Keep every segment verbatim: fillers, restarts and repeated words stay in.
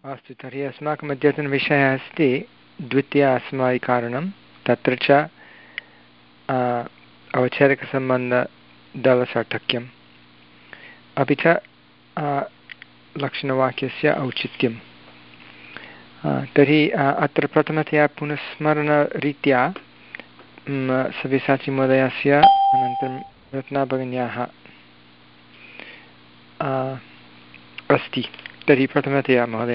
अस्तु, तर्हि अस्माकम् अद्यतनविषयः अस्ति द्वितीय असमवायिकारणं, तत्र च अवच्छेदकसम्बन्धदलसार्थक्यम् अपि च लक्षणवाक्यस्य औचित्यं। तर्हि अत्र प्रथमतया पुनस्मरणरीत्या सव्यसाचीमहोदयस्य अनन्तरं रत्नाभगिन्याः अस्ति। तर्हि प्रथमतया महोदय।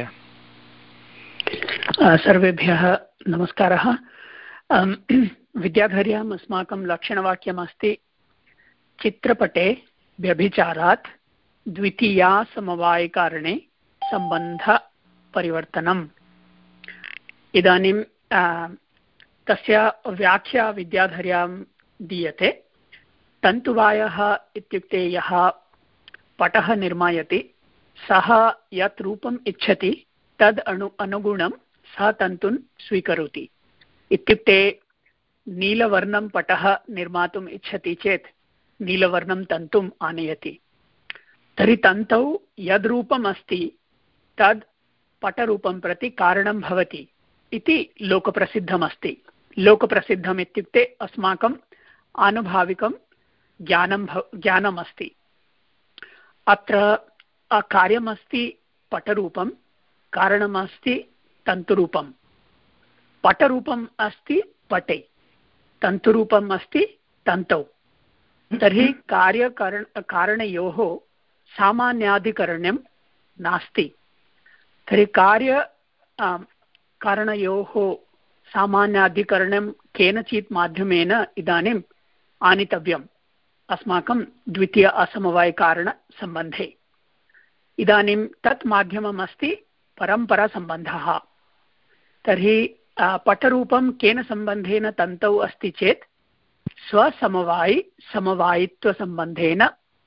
सर्वेभ्यः नमस्कारः। विद्याधर्याम् अस्माकं लक्षणवाक्यमस्ति चित्रपटे व्यभिचारात् द्वितीया समवायिकारणे सम्बन्धपरिवर्तनम्। इदानीं तस्य व्याख्या विद्याधर्यां दीयते। तन्तुवायः इत्युक्ते यः पटः निर्मायति सः यत् रूपम् इच्छति तद् अनु अनुगुणं सः तन्तुन् स्वीकरोति। इत्युक्ते नीलवर्णं पटः निर्मातुम् इच्छति चेत् नीलवर्णं तन्तुम् आनयति। तर्हि तन्तौ यद्रूपम् अस्ति तद् पटरूपं प्रति कारणं भवति इति लोकप्रसिद्धमस्ति। लोकप्रसिद्धम् इत्युक्ते अस्माकम् आनुभाविकं ज्ञानं ज्ञानमस्ति। अत्र कार्यमस्ति पटरूपं, कारणमस्ति तन्तुरूपं। पटरूपम् अस्ति पटे, तन्तुरूपम् अस्ति तन्तौ। तर्हि कार्यकरण कारणयोः सामान्याधिकरण्यं नास्ति। तर्हि कार्य कारणयोः सामान्याधिकरणं केनचित् माध्यमेन इदानीम् आनीतव्यम् अस्माकं द्वितीय असमवायिकारणसम्बन्धे। इदानीं तत् माध्यमम् अस्ति परम्परासम्बन्धः। तर्हि पटरूपं केन सम्बन्धेन तन्तौ अस्ति चेत् स्वसमवायि समवायित्वसम्बन्धेन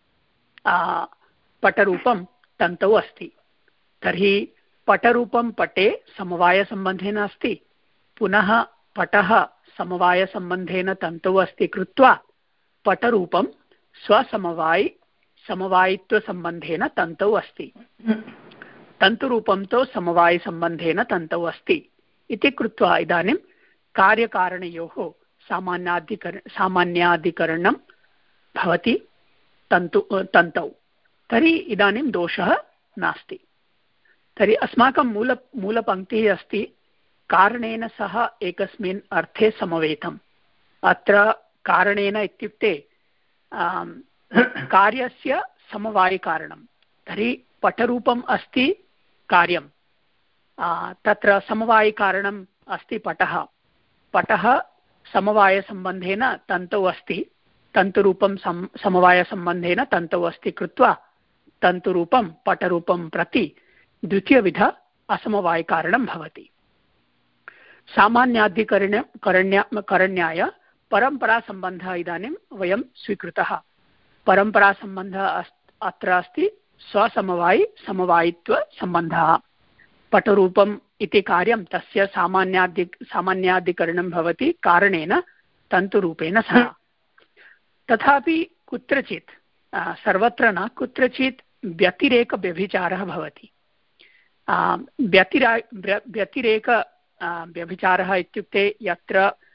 पटरूपं तन्तौ अस्ति। तर्हि पटरूपं पटे समवायसम्बन्धेन अस्ति, पुनः पटः समवायसम्बन्धेन तन्तौ अस्ति कृत्वा पटरूपं स्वसमवायि समवायित्वसम्बन्धेन तन्तौ अस्ति। तन्तुरूपं तु समवायिसम्बन्धेन तन्तौ अस्ति इति कृत्वा इदानीं कार्यकारणयोः सामान्याधिकर सामान्याधिकरणं भवति तन्तु तन्तौ। तर्हि इदानीं दोषः नास्ति। तर्हि अस्माकं मूल मूलपङ्क्तिः अस्ति कारणेन सह एकस्मिन् अर्थे समवेतम्। अत्र कारणेन इत्युक्ते कार्यस्य समवायिकारणं। तर्हि पटरूपम् अस्ति कार्यं, तत्र समवायिकारणम् अस्ति पटः। पटः समवायसम्बन्धेन तन्तौ अस्ति, तन्तुरूपं सम समवायसम्बन्धेन तन्तौ अस्ति कृत्वा तन्तुरूपं पटरूपं प्रति द्वितीयविध असमवायिकारणं भवति। सामान्याधिकरण्य करण्या करण्याय परम्परासम्बन्धः इदानीं वयं स्वीकृतः। परम्परासम्बन्धः अत्र अस्ति स्वसमवायि समवायित्वसम्बन्धः। पटरूपम् इति कार्यं तस्य सामान्यादि सामान्याधिकरणं भवति कारणेन तन्तुरूपेण सह। तथापि कुत्रचित् सर्वत्र न, कुत्रचित् व्यतिरेकव्यभिचारः भवति। व्यतिरा व्यतिरेक व्यभिचारः इत्युक्ते यत्र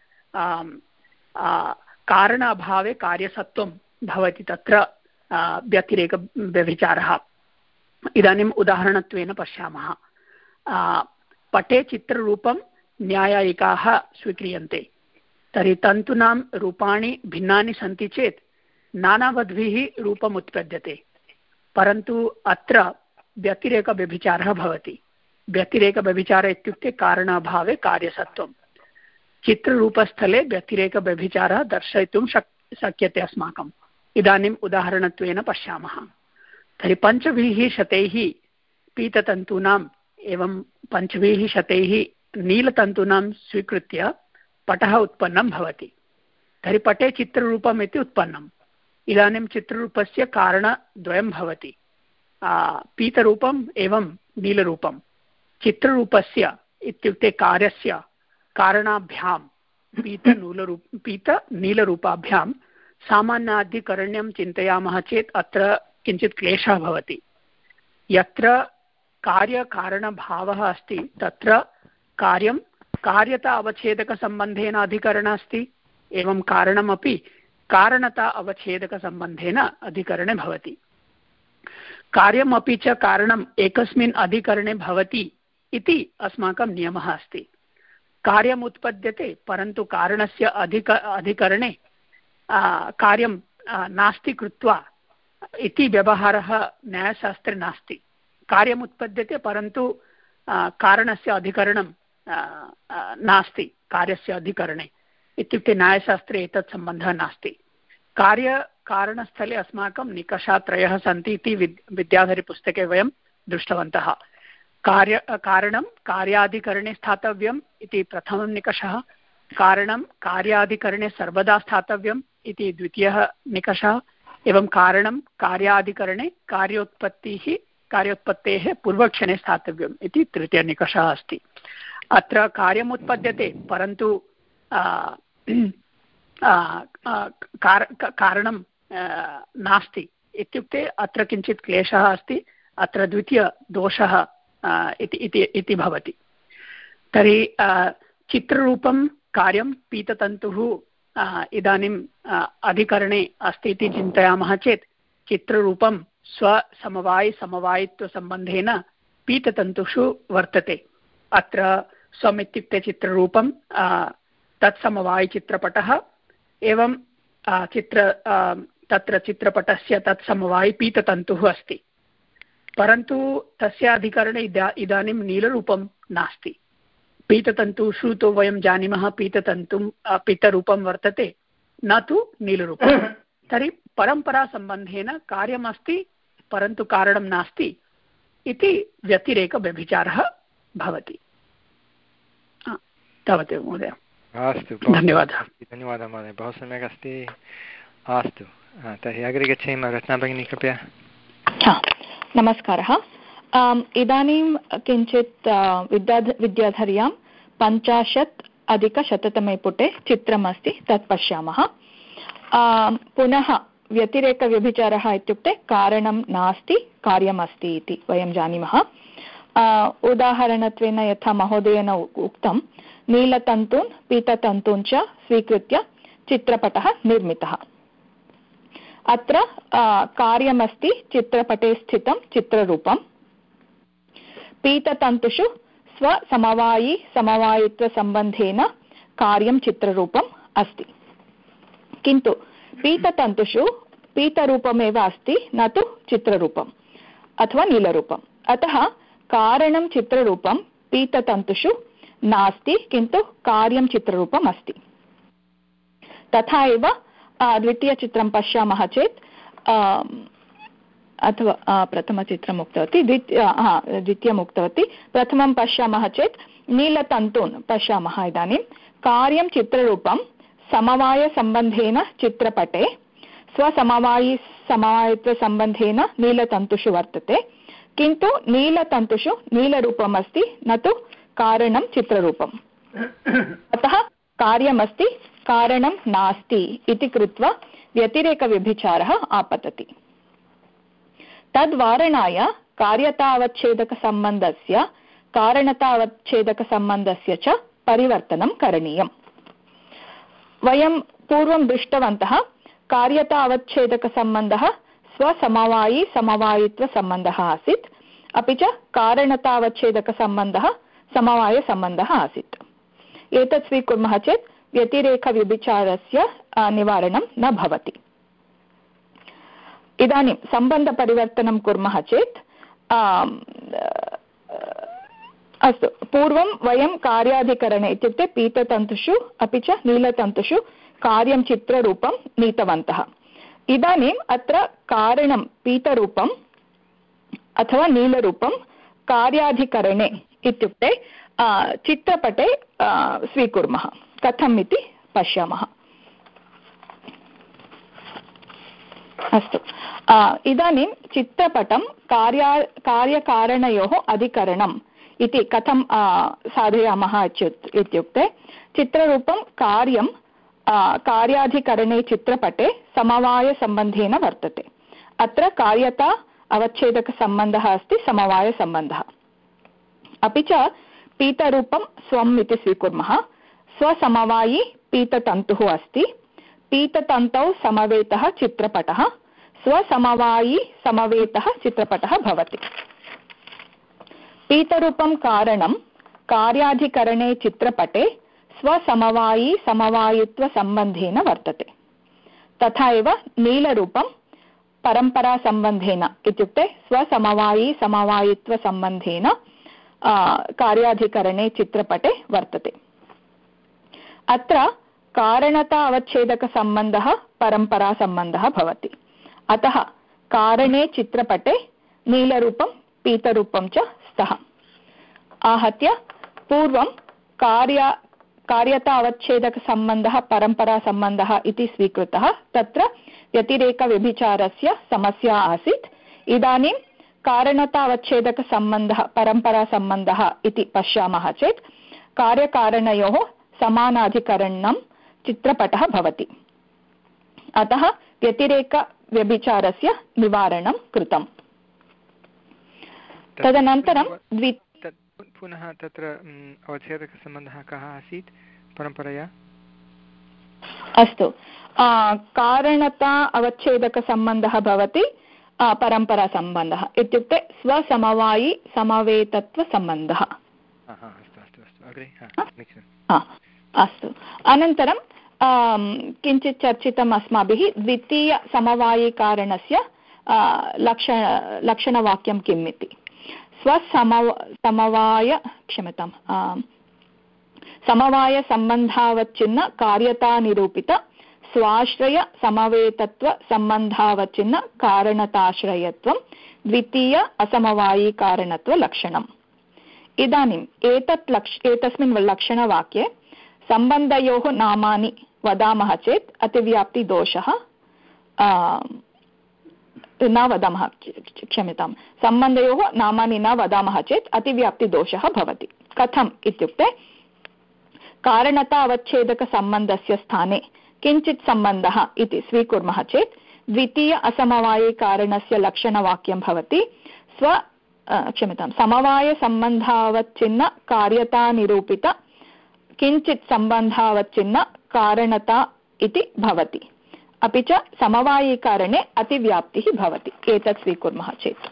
कारणाभावे कार्यसत्वं भवति तत्र व्यतिरेकव्यभिचारः। इदानीम् उदाहरणत्वेन पश्यामः। पटे चित्ररूपं न्यायायिकाः स्वीक्रियन्ते। तर्हि तन्तूनां रूपाणि भिन्नानि सन्ति चेत् नानावद्भिः रूपम् उत्पद्यते, परन्तु अत्र व्यतिरेकव्यभिचारः भवति। व्यतिरेकव्यभिचारः इत्युक्ते कारणाभावे कार्यसत्वं। चित्ररूपस्थले व्यतिरेकव्यभिचारः दर्शयितुं शक् शक्यते अस्माकम्। इदानीम् उदाहरणत्वेन पश्यामः। तर्हि पञ्चभिः शतैः पीततन्तूनाम् एवं पञ्चभिः शतैः नीलतन्तूनां स्वीकृत्य पटः उत्पन्नं भवति। तर्हि पटे चित्ररूपम् इति उत्पन्नम्। इदानीं चित्ररूपस्य कारणद्वयं भवति, पीतरूपम् एवं नीलरूपं। चित्ररूपस्य इत्युक्ते कार्यस्य कारणाभ्यां पीतनूलरूप पीतनीलरूपाभ्यां सामान्याधिकरण्यं चिन्तयामः चेत् अत्र किञ्चित् क्लेशः भवति। यत्र कार्यकारणभावः अस्ति तत्र कार्यं कार्यता अवच्छेदकसम्बन्धेन अधिकरण अस्ति, एवं कारणमपि कारणता अवच्छेदकसम्बन्धेन अधिकरणे भवति। कार्यमपि च कारणम् एकस्मिन् अधिकरणे भवति इति अस्माकं नियमः अस्ति। कार्यम् उत्पद्यते परन्तु कारणस्य अधिक अधिकरणे कार्यं नास्ति कृत्वा इति व्यवहारः न्यायशास्त्रे नास्ति। कार्यम् उत्पद्यते परन्तु कारणस्य अधिकरणं नास्ति कार्यस्य अधिकरणे, इत्युक्ते न्यायशास्त्रे एतत् सम्बन्धः नास्ति। कार्यकारणस्थले अस्माकं निकषाः त्रयः सन्ति इति विद् विद्याधरीपुस्तके वयं दृष्टवन्तः। कार्य कारणं कार्याधिकरणे स्थातव्यम् इति प्रथमं निकषः, कारणं कार्याधिकरणे सर्वदा स्थातव्यम् इति द्वितीयः निकषः, एवं कारणं कार्याधिकरणे कार्योत्पत्तिः कार्योत्पत्तेः पूर्वक्षणे स्थातव्यम् इति तृतीयनिकषः अस्ति। अत्र कार्यम् उत्पद्यते परन्तु कारणं नास्ति इत्युक्ते अत्र किञ्चित् क्लेशः अस्ति। अत्र द्वितीयदोषः इति भवति। तर्हि चित्ररूपं कार्यं पीततन्तुः इदानीम् अधिकरणे अस्ति इति चिन्तयामः चेत् चित्ररूपं स्वसमवायिसमवायित्वसम्बन्धेन पीततन्तुषु वर्तते। अत्र स्वम् इत्युक्ते चित्ररूपं, तत्समवायिचित्रपटः, एवं चित्र तत्र चित्रपटस्य तत्समवायि पीततन्तुः अस्ति, परन्तु तस्य अधिकरणे इदा इदानीं नीलरूपं नास्ति। पीततन्तुषु तु वयं जानीमः पीततन्तुं पीतरूपं वर्तते, न तु नीलरूपं। तर्हि परम्परासम्बन्धेन कार्यमस्ति परन्तु कारणं नास्ति इति व्यतिरेकव्यभिचारः भवति। तावदेव महोदय। अस्तु, धन्यवादः। धन्यवादः महोदय, बहु सम्यक् अस्ति। अस्तु, तर्हि अग्रे गच्छेम। रत्ना भगिनी कृपया। नमस्कारः। इदानीं किञ्चित् विद्या विद्याधर्यां पञ्चाशत् अधिकशततमे पुटे चित्रमस्ति, तत् पश्यामः। पुनः व्यतिरेकव्यभिचारः इत्युक्ते कारणं नास्ति कार्यमस्ति इति वयं जानीमः। उदाहरणत्वेन यथा महोदयेन उक्तं, नीलतन्तून् पीततन्तून् च स्वीकृत्य चित्रपटः निर्मितः। अत्र कार्यमस्ति चित्रपटे स्थितं चित्ररूपं। पीततन्तुषु स्वसमवायि समवायित्वसम्बन्धेन कार्यं चित्ररूपम् अस्ति, किन्तु पीततन्तुषु पीतरूपमेव अस्ति, न तु चित्ररूपम् अथवा नीलरूपम्। अतः कारणं चित्ररूपं पीततन्तुषु नास्ति, किन्तु कार्यं चित्ररूपम् अस्ति। तथा एव द्वितीयचित्रं पश्यामः चेत्, अथवा प्रथमचित्रम् उक्तवती, द्वितीय द्वितीयम् उक्तवती, प्रथमं पश्यामः चेत् नीलतन्तून् पश्यामः। इदानीं कार्यं चित्ररूपं समवायसम्बन्धेन चित्रपटे स्वसमवायि समवायित्वसम्बन्धेन नीलतन्तुषु वर्तते, किन्तु नीलतन्तुषु नीलरूपम् अस्ति, न तु कारणं चित्ररूपम्। अतः कार्यमस्ति कारणं नास्ति इति कृत्वा व्यतिरेकव्यभिचारः आपतति। तद्वारणाय कार्यतावच्छेदकसम्बन्धस्य कारणतावच्छेदकसम्बन्धस्य च परिवर्तनं करणीयम्। वयं पूर्वं दृष्टवन्तः, कार्यतावच्छेदकसम्बन्धः स्वसमवायि समवायित्वसम्बन्धः आसीत्, अपि च कारणतावच्छेदकसम्बन्धः समवायसम्बन्धः आसीत्। एतत् स्वीकुर्मः चेत् व्यतिरेकव्यभिचारस्य निवारणं न भवति। इदानीं सम्बन्धपरिवर्तनं कुर्मः चेत्, अस्तु, पूर्वं वयं कार्याधिकरणे इत्युक्ते पीततन्तुषु अपि च नीलतन्तुषु कार्यं चित्ररूपं नीतवन्तः। इदानीम् अत्र कारणं पीतरूपम् अथवा नीलरूपं कार्याधिकरणे इत्युक्ते चित्रपटे स्वीकुर्मः। कथम् इति पश्यामः। अस्तु, इदानीं चित्रपटं कार्या कार्यकारणयोः अधिकरणम् इति कथं साधयामः इत्युक्ते, चित्ररूपं कार्यं कार्याधिकरणे चित्रपटे समवायसम्बन्धेन वर्तते। अत्र कार्यता अवच्छेदकसम्बन्धः अस्ति समवायसम्बन्धः। अपि च पीतरूपं स्वम् इति स्वीकुर्मः। स्वसमवायी पीततन्तुः अस्ति। पीततन्तौ समवेतः चित्रपटः, स्वसमवायी समवेतः चित्रपटः भवति। पीतरूपं कारणं कार्याधिकरणे चित्रपटे स्वसमवायी समवायित्वसम्बन्धेन वर्तते। तथा एव नीलरूपं परम्परासम्बन्धेन इत्युक्ते स्वसमवायी समवायित्वसम्बन्धेन कार्याधिकरणे चित्रपटे वर्तते। अत्र कारणता अवच्छेदकसम्बन्धः परम्परासम्बन्धः भवति। अतः कारणे चित्रपटे नीलरूपं पीतरूपं च स्तः। आहत्य पूर्वं कार्य कार्यता अवच्छेदकसम्बन्धः परम्परासम्बन्धः इति स्वीकृतः। तत्र व्यतिरेकव्यभिचारस्य समस्या आसीत्। इदानीं कारणता अवच्छेदकसम्बन्धः परम्परासम्बन्धः इति पश्यामः चेत् कार्यकारणयोः समानाधिकरणं चित्रपटः भवति। अतः व्यतिरेकव्यभिचारस्य निवारणं कृतम्। तदनन्तरं द्वि पुनः तत्र अवच्छेदकसम्बन्धः कः आसीत् परम्परया? अस्तु, कारणता अवच्छेदकसम्बन्धः भवति परम्परासम्बन्धः इत्युक्ते स्वसमवायी समवेतत्वसम्बन्धः। अस्तु, अनन्तरं किञ्चित् चर्चितम् अस्माभिः द्वितीयसमवायिकारणस्य लक्षण लक्षणवाक्यं किम् इति। स्वसमव समवाय क्षम्यतां समवायसम्बन्धावच्छिन्न कार्यतानिरूपित स्वाश्रय समवेतत्वसम्बन्धावच्छिन्न कारणताश्रयत्वं द्वितीय असमवायिकारणत्वलक्षणम्। इदानीम् एतत् लक्ष एतस्मिन् लक्षणवाक्ये सम्बन्धयोः नामानि वदामः चेत् अतिव्याप्तिदोषः न वदामः क्षम्यतां सम्बन्धयोः नामानि न वदामः चेत् अतिव्याप्तिदोषः भवति। कथम् इत्युक्ते कारणता अवच्छेदकसम्बन्धस्य स्थाने किञ्चित् सम्बन्धः इति स्वीकुर्मः चेत् द्वितीय असमवायिकारणस्य लक्षणवाक्यं भवति स्व क्षम्यतां समवायसम्बन्धावच्छिन्न कार्यतानिरूपित किञ्चित् सम्बन्धावच्छिन्न कारणता इति भवति। अपि च समवायिकारणे अतिव्याप्तिः भवति। एतत् स्वीकुर्मः चेत्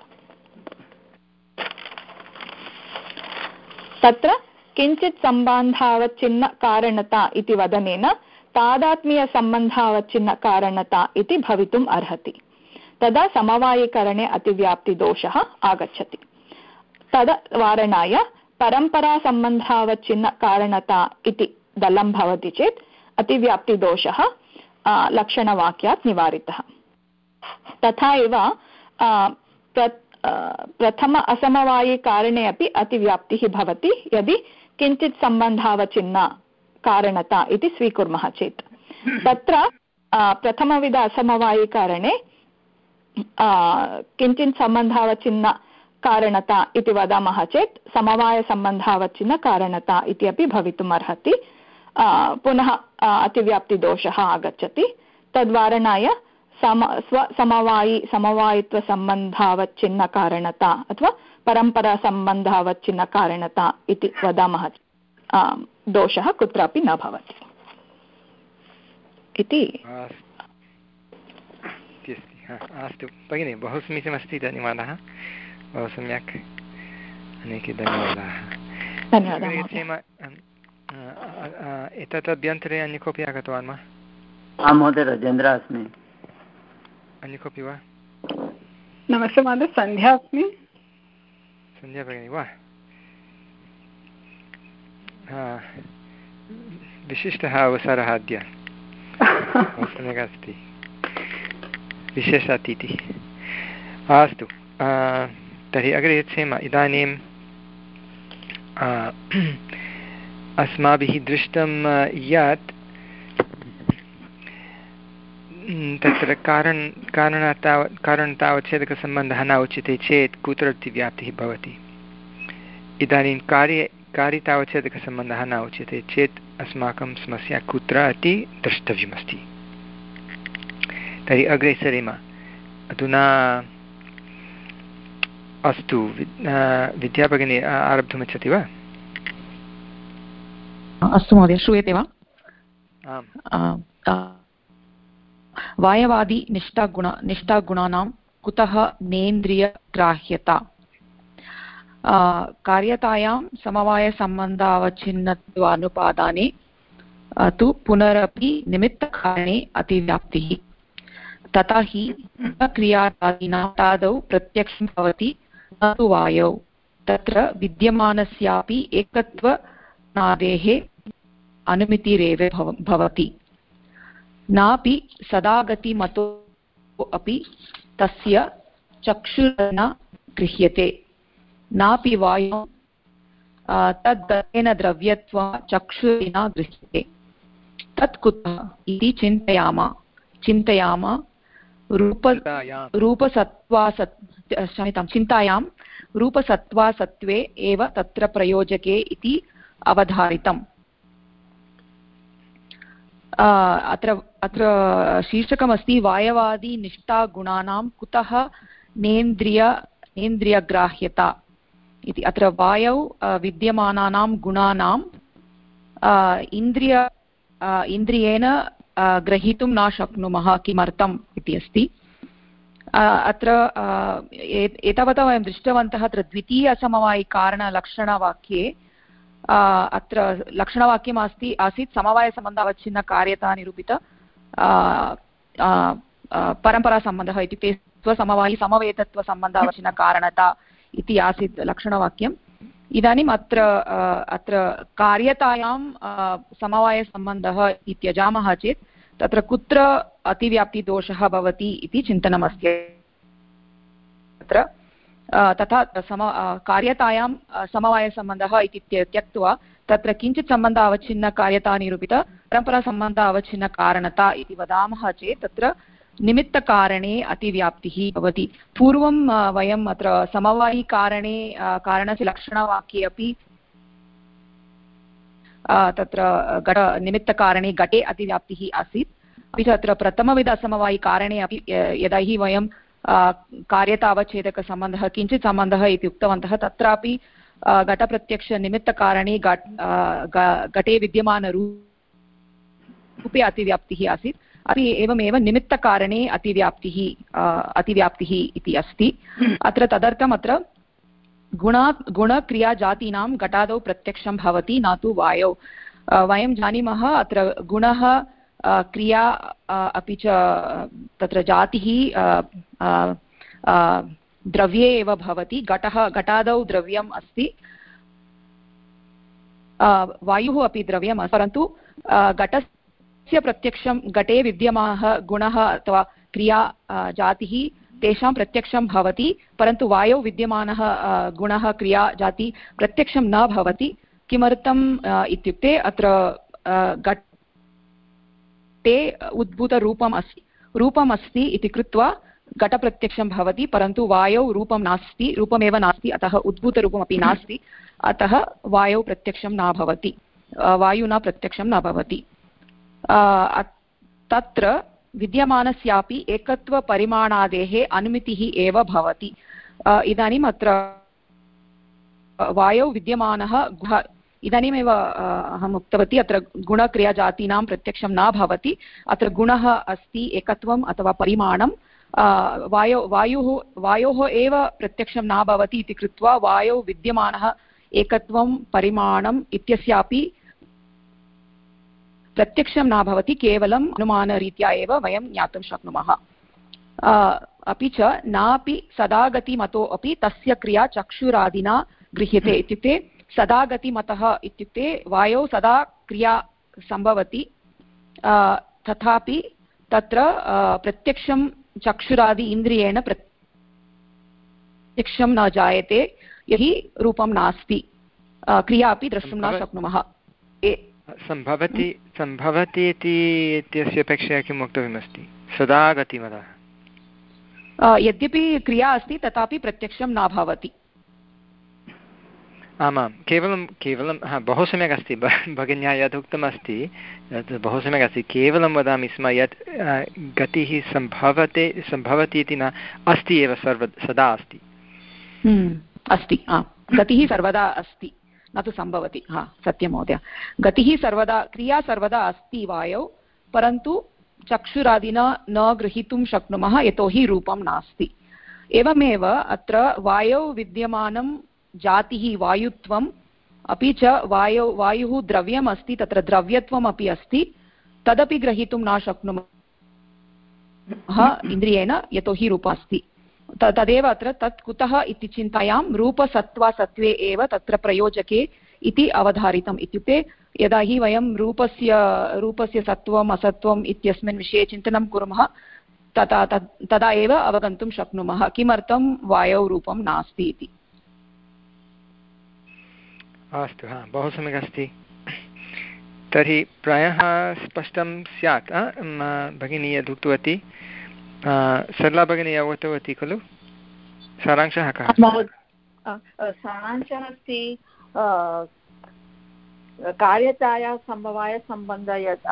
तत्र किञ्चित् सम्बन्धावच्छिन्न कारणता इति वदनेन तादात्म्यसम्बन्धावच्छिन्न कारणता इति भवितुम् अर्हति। तदा समवायिकरणे अतिव्याप्तिदोषः आगच्छति। तद वारणाय परम्परासम्बन्धावच्छिन्न कारणता इति दलं भवति चेत् अतिव्याप्तिदोषः लक्षणवाक्यात् निवारितः। तथा एव प्रथम असमवायिकारणे अपि अतिव्याप्तिः भवति यदि किञ्चित् सम्बन्धावच्छिन्न कारणता इति स्वीकुर्मः चेत्। तत्र प्रथमविध असमवायिकारणे किञ्चित् सम्बन्धावच्छिन्न कारणता इति वदामः चेत् समवायसम्बन्धावच्छिन्न कारणता इति अपि भवितुम् अर्हति। पुनः अतिव्याप्तिदोषः आगच्छति। तद्वारणाय सम स्वसमवायि समवायित्वसम्बन्धावच्छिन्न कारणता अथवा परम्परासम्बन्धावच्छिन्न कारणता इति वदामः दोषः कुत्रापि न भवति इति। अस्तु भगिनि, बहु समीचीनमस्ति। धन्यवादः, बहु सम्यक्, अनेके धन्यवादाः। धन्यवादः। एतत् अभ्यन्तरे अन्य कोऽपि आगतवान् वा? आं महोदय, राजेन्द्रः अस्मि। अन्य कोऽपि वा? नमस्ते महोदय, सन्ध्या अस्मि। सन्ध्या भगिनी वा? विशिष्टः अवसरः अद्य, बहु सम्यक् अस्ति, विशेष अतिथिः। अस्तु, तर्हि अग्रे गच्छेम। इदानीं अस्माभिः दृष्टं यत् तत्र कारण कारणता कारणतावच्छेदकसम्बन्धः न उच्यते चेत् कुत्र अतिव्याप्तिः भवति। इदानीं कार्ये कारितावच्छेदकसम्बन्धः न उच्यते चेत् अस्माकं समस्या कुत्र इति अस्तु, विद्याभगिनी आरब्धुमिच्छति वा? अस्तु महोदय, श्रूयते वा? वायवादि निष्ठागुण निष्ठागुणानां कुतः नेन्द्रियग्राह्यता? कार्यतायां समवायसम्बन्धावच्छिन्नत्वानुपादाने तु पुनरपि निमित्तकारणे अतिव्याप्तिः। तथा हि क्रियादीनां तादौ प्रत्यक्षं भवति न तु वायौ। तत्र विद्यमानस्यापि एकत्वनादेः अनुमितिरेव भवति। नापि सदागतिमतो अपि तस्य चक्षुर्न गृह्यते, नापि वायौ तद्गतेन द्रव्यत्वं चक्षुरिना गृह्यते। तत् कुतः इति चिन्तयाम चिन्तयाम रूप रूपसत्त्वासत् क्षम्यतां चिन्तायां रूपसत्त्वासत्त्वे एव तत्र प्रयोजके इति अवधारितम्। अत्र अत्र शीर्षकमस्ति वायवादि निष्ठागुणानां कुतः नेन्द्रिय नेन्द्रियग्राह्यता इति। अत्र वायौ विद्यमानानां गुणानां इन्द्रिय इन्द्रियेण ग्रहीतुं न शक्नुमः, किमर्थम् इति अस्ति। अत्र एतावता वयं दृष्टवन्तः अत्र द्वितीयसमवायिकारणलक्षणवाक्ये अत्र लक्षणवाक्यम् अस्ति आसीत् समवायसम्बन्धावच्छिन्नकार्यता निरूपित परम्परासम्बन्धः इत्युक्ते स्वसमवायि समवेतत्वसम्बन्धावच्छिन्नकारणता इति आसीत् लक्षणवाक्यम्। इदानीम् अत्र अत्र कार्यतायां समवायसम्बन्धः इति त्यजामः चेत् तत्र कुत्र अतिव्याप्तिदोषः भवति इति चिन्तनमस्ति। तत्र तथा सम कार्यतायां समवायसम्बन्धः इति त्यक्त्वा तत्र किञ्चित् सम्बन्ध अवच्छिन्नकार्यतानिरूपित परम्परासम्बन्ध अवच्छिन्नकारणता इति वदामः चेत् तत्र निमित्तकारणे अतिव्याप्तिः भवति। पूर्वं वयम् अत्र समवायिकारणे कारणस्य लक्षणवाक्ये अपि तत्र घट निमित्तकारणे घटे अतिव्याप्तिः आसीत्। अपि च अत्र प्रथमविधसमवायिकारणे अपि यदा हि वयं कार्यतावच्छेदकसम्बन्धः किञ्चित् सम्बन्धः इति उक्तवन्तः, तत्रापि घटप्रत्यक्षनिमित्तकारणे घटे विद्यमानरूपे अतिव्याप्तिः आसीत्। अपि एवमेव निमित्तकारणे अतिव्याप्तिः अतिव्याप्तिः इति अस्ति। अत्र तदर्थम् अत्र गुणा गुणक्रियाजातीनां घटादौ प्रत्यक्षं भवति न तु वायौ। वयं जानीमः अत्र गुणः क्रिया अपि च तत्र जातिः द्रव्ये एव भवति। घटः घटादौ द्रव्यम् अस्ति, वायुः अपि द्रव्यम् अस्ति, परन्तु घटस्य प्रत्यक्षं घटे विद्यमानः गुणः अथवा क्रिया जातिः तेषां प्रत्यक्षं भवति, परन्तु वायौ विद्यमानः गुणः क्रिया जाति प्रत्यक्षं न भवति। किमर्थम् इत्युक्ते अत्र घटे उद्भूतरूपम् अस्ति रूपम् अस्ति इति कृत्वा घटप्रत्यक्षं भवति, परन्तु वायौ रूपं नास्ति रूपमेव नास्ति, अतः उद्भूतरूपमपि नास्ति, अतः वायौ प्रत्यक्षं न भवति, वायुना प्रत्यक्षं न भवति। तत्र विद्यमानस्यापि एकत्वपरिमाणादेः अनुमितिः एव भवति। इदानीम् अत्र वायौ विद्यमानः इदानीमेव अहम् उक्तवती अत्र गुणक्रियाजातीनां प्रत्यक्षं न भवति। अत्र गुणः अस्ति एकत्वम् अथवा परिमाणं, वायौ वायुः वायोः एव प्रत्यक्षं न भवति इति कृत्वा वायौ विद्यमानः एकत्वं परिमाणम् इत्यस्यापि प्रत्यक्षं न भवति, केवलम् अनुमानरीत्या एव वयं ज्ञातुं शक्नुमः। अपि च नापि सदागतिमतो अपि तस्य क्रिया चक्षुरादिना गृह्यते। इत्युक्ते सदागतिमतः इत्युक्ते वायौ सदा क्रिया सम्भवति, तथापि तत्र प्रत्यक्षं चक्षुरादि इन्द्रियेण प्रत्यक्षं न जायते, यदि रूपं नास्ति, क्रिया अपि द्रष्टुं न शक्नुमः। सम्भवति सम्भवति इति इत्यस्य अपेक्षया किं वक्तव्यमस्ति? सदा गतिमतः यद्यपि क्रिया अस्ति तथापि प्रत्यक्षं न भवति। आमां केवलं केवलं हा बहु सम्यक् अस्ति भगिन्या यद् उक्तमस्ति तत् बहु सम्यक् अस्ति। केवलं वदामि स्म यत् गतिः सम्भवते सम्भवति इति न अस्ति एव, सर्व सदा अस्ति। अस्ति गतिः सर्वदा अस्ति न तु सम्भवति हा सत्यं महोदय गतिः सर्वदा क्रिया सर्वदा अस्ति वायौ परन्तु चक्षुरादिना न गृहीतुं शक्नुमः यतोहि रूपं नास्ति एवमेव अत्र वायौ विद्यमानं जातिः वायुत्वम् अपि च वायौ वायुः द्रव्यम् अस्ति तत्र द्रव्यत्वम् अपि अस्ति तदपि ग्रहीतुं न शक्नुमः इन्द्रियेण यतोहि रूपम् अस्ति तदेव अत्र तत् कुतः इति चिन्तायां रूपसत्त्वासत्त्वे एव तत्र प्रयोजके इति अवधारितम् इत्युक्ते यदा हि वयं रूपस्य रूपस्य सत्त्वम् असत्त्वम् इत्यस्मिन् विषये चिन्तनं कुर्मः तदा तदा एव अवगन्तुं शक्नुमः किमर्थं वायौ रूपं नास्ति इति अस्तु हा बहु सम्यक् अस्ति तर्हि प्रायः स्पष्टं स्यात् भगिनी यद् उक्तवती सरला भगिनी अवगतवती खलु सारांशः कः सारांशः अस्ति कार्यताया समवायसम्बन्ध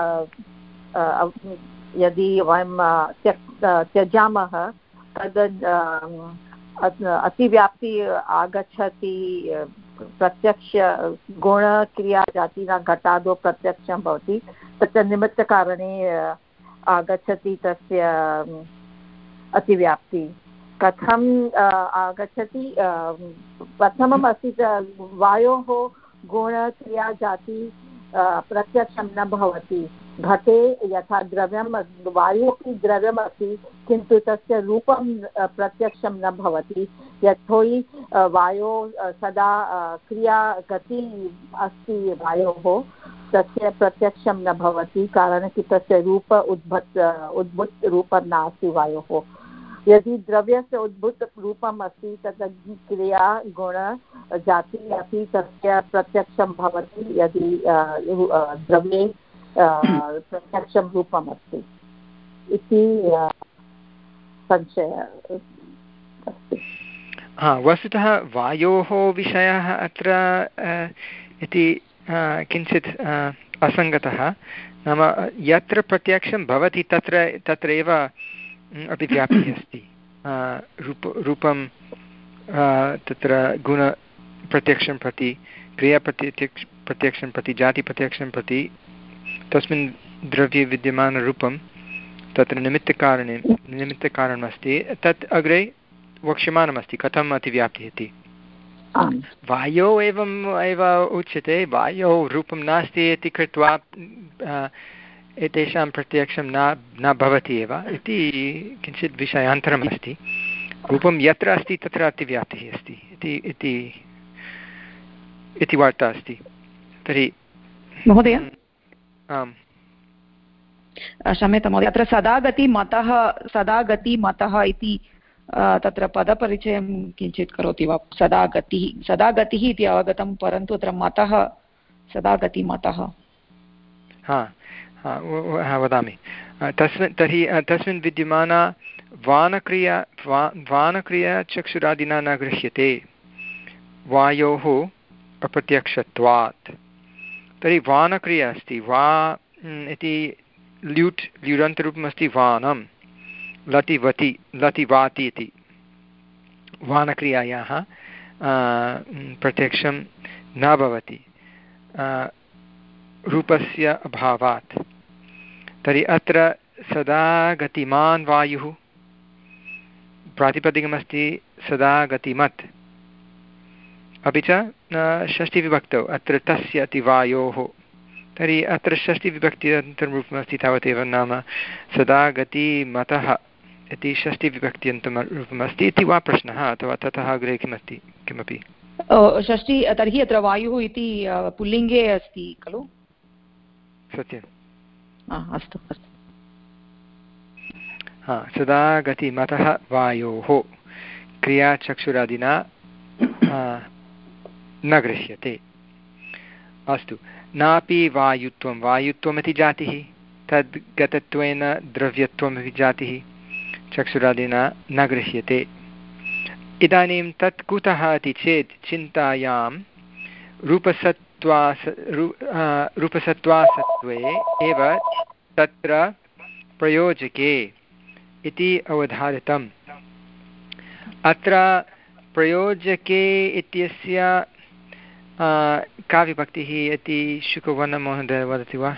यदि वयं त्यजामः तद् अतिव्याप्ति आगच्छति प्रत्यक्ष गुणक्रियाजातिना घटादौ प्रत्यक्षं भवति तत्र निमित्तकारणे आगच्छति तस्य अतिव्याप्ति कथम् आगच्छति प्रथमम् अस्ति वायोः गुणक्रियाजाति प्रत्यक्षं न भवति घटे यथा द्रव्यं वायुः अपि द्रव्यम् अस्ति किन्तु तस्य रूपं प्रत्यक्षं न भवति यतोहि वायोः सदा क्रिया गति अस्ति वायोः तस्य प्रत्यक्षं न भवति कारणं कि तस्य रूप उद्भूत उद्भूत रूपं नास्ति वायोः यदि द्रव्यस्य उद्भूत रूपम् अस्ति तत् क्रिया गुण जाति अपि तस्य प्रत्यक्षं भवति यदि द्रव्ये प्रत्यक्षं रूपम् अस्ति इति संशयः अस्ति हा वस्तुतः वायोः विषयः अत्र इति किञ्चित् असङ्गतः नाम यत्र प्रत्यक्षं भवति तत्र तत्रैव अपि व्याप्तिः अस्ति रूप रूपं तत्र गुणप्रत्यक्षं प्रति क्रियाप्रत्यक्ष प्रत्यक्षं प्रति जातिप्रत्यक्षं प्रति तस्मिन् द्रव्ये विद्यमानरूपं तत्र निमित्तकारणे निमित्तकारणमस्ति तत् अग्रे वक्ष्यमाणमस्ति कथम् अतिव्याप्तिः इति वायौ एवम् एव उच्यते वायौ रूपं नास्ति इति कृत्वा एतेषां प्रत्यक्षं न न भवति एव इति किञ्चित् विषयान्तरम् अस्ति रूपं यत्र अस्ति तत्र अतिव्याप्तिः अस्ति इति इति इति वार्ता अस्ति तर्हि महोदय आम् क्षम्यतां महोदय अत्र सदा गति मतः सदा गति मतः इति तत्र पदपरिचयं किञ्चित् करोति वा सदा गतिः सदा गतिः इति अवगतं परन्तु अत्र मतः सदा गति मतः हा हा वदामि तस्मिन् तर्हि तस्मिन् विद्यमाना वानक्रिया वा वानक्रिया चक्षुरादिना न गृह्यते वायोः अप्रत्यक्षत्वात् तर्हि वानक्रिया अस्ति वा इति ल्यूट् ल्युडन्तरूपमस्ति वानं लटिवति लटिवाति इति वानक्रियायाः प्रत्यक्षं न भवति रूपस्य अभावात् तर्हि अत्र सदा गतिमान् वायुः प्रातिपदिकमस्ति सदा गतिमत् अपि च षष्टिविभक्तौ अत्र तस्य अति वायोः तर्हि अत्र षष्टिविभक्त्यन्तं रूपमस्ति तावदेव नाम सदा गतिमतः इति षष्टिविभक्त्यन्तं रूपमस्ति इति वा प्रश्नः अथवा ततः अग्रे किमस्ति किमपि षष्टि तर्हि अत्र वायुः इति पुल्लिङ्गे अस्ति खलु सत्यम् अस्तु अस्तु हा सदा गतिमतः वायोः क्रियाचक्षुरादिना न गृह्यते अस्तु नापि वायुत्वं वायुत्वमिति जातिः तद् गतत्वेन द्रव्यत्वमिति जातिः चक्षुरादिना न गृह्यते इदानीं तत् कुतः इति चेत् चिन्तायां रूपसत्त्वा रूपसत्त्वासत्त्वे एव तत्र प्रयोजके इति अवधारितम् अत्र प्रयोजके इत्यस्य का विभक्तिः इति शुकवर्णमहोदय वदति वा?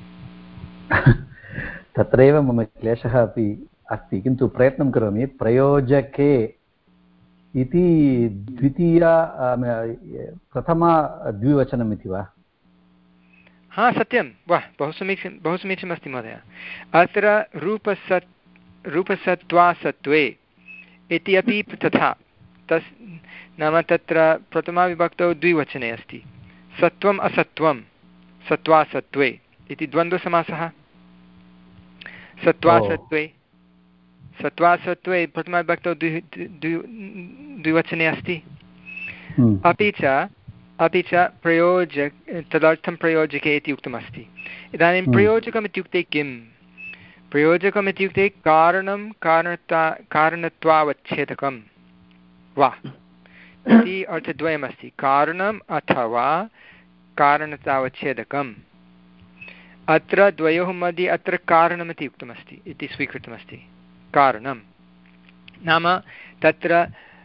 तत्रैव मम क्लेशः अपि अस्ति, किन्तु प्रयत्नं करोमि। प्रयोजके इति द्वितीया प्रथमा द्विवचनम् इति वा? हा सत्यं वा, बहु समीचीनं बहु समीचीनमस्ति महोदय। अत्र रूपसत् रूपसत्त्वासत्त्वे इति अपि तथा, तस् नाम तत्र प्रथमाविभक्तौ द्विवचने अस्ति, सत्त्वम् असत्त्वं सत्त्वासत्त्वे इति द्वन्द्वसमासः। सत्त्वासत्त्वे सत्त्वासत्त्वे प्रथमाविभक्तौ द्वि द्विवचने अस्ति। अपि च अपि च प्रयोजक तदर्थं प्रयोजके इति उक्तमस्ति। इदानीं प्रयोजकम् इत्युक्ते किं? प्रयोजकम् इत्युक्ते कारणं कारणता कारणत्वावच्छेदकं वा इति अर्थद्वयमस्ति। कारणम् अथवा कारणतावच्छेदकम्। अत्र द्वयोः मध्ये अत्र कारणमिति उक्तमस्ति इति स्वीकृतमस्ति। कारणं नाम तत्र